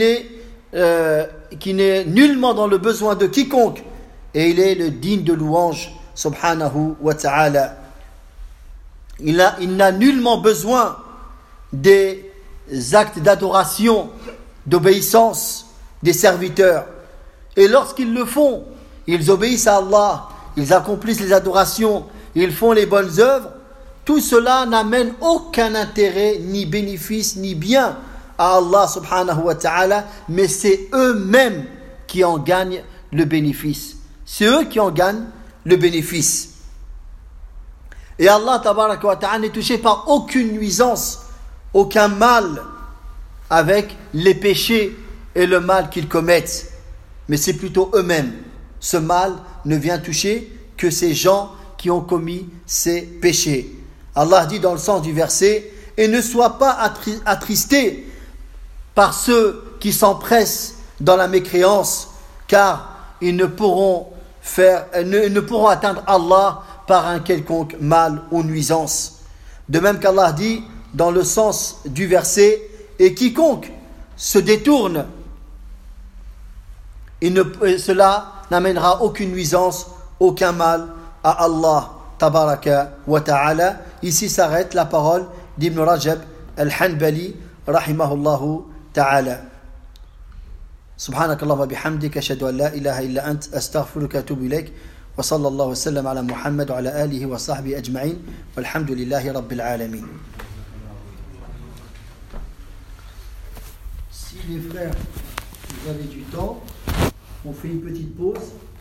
n'est nullement dans le besoin de quiconque. Et il est le digne de louange, subhanahu wa ta'ala. Il n'a nullement besoin des actes d'adoration, d'obéissance des serviteurs. Et lorsqu'ils le font, ils obéissent à Allah, ils accomplissent les adorations, ils font les bonnes œuvres. Tout cela n'amène aucun intérêt, ni bénéfice, ni bien à Allah subhanahu wa ta'ala, mais c'est eux-mêmes qui en gagnent le bénéfice. C'est eux qui en gagnent le bénéfice. Et Allah tabaraka wa ta'ala n'est touché par aucune nuisance, aucun mal avec les péchés et le mal qu'ils commettent. Mais c'est plutôt eux-mêmes. Ce mal ne vient toucher que ces gens qui ont commis ces péchés. Allah dit dans le sens du verset, et ne sois pas attristé par ceux qui s'empressent dans la mécréance, car ils ne pourront atteindre Allah par un quelconque mal ou nuisance. De même qu'Allah dit dans le sens du verset, et quiconque se détourne, cela n'amènera aucune nuisance, aucun mal à Allah tabaraka wa ta'ala. Ici s'arrête la parole d'Ibn Rajab al-Hanbali rahimahullahu ta'ala. Subhanakallah wa bihamdika ashhadu an la ilaha illa ant astaghfiruka wa atubu ilayk wa sallallahu wa sallam ala Muhammad wa ala alihi wa sahbihi ajma'in walhamdulillahi rabbil alamin. Si les frères, vous avez du temps, on fait une petite pause.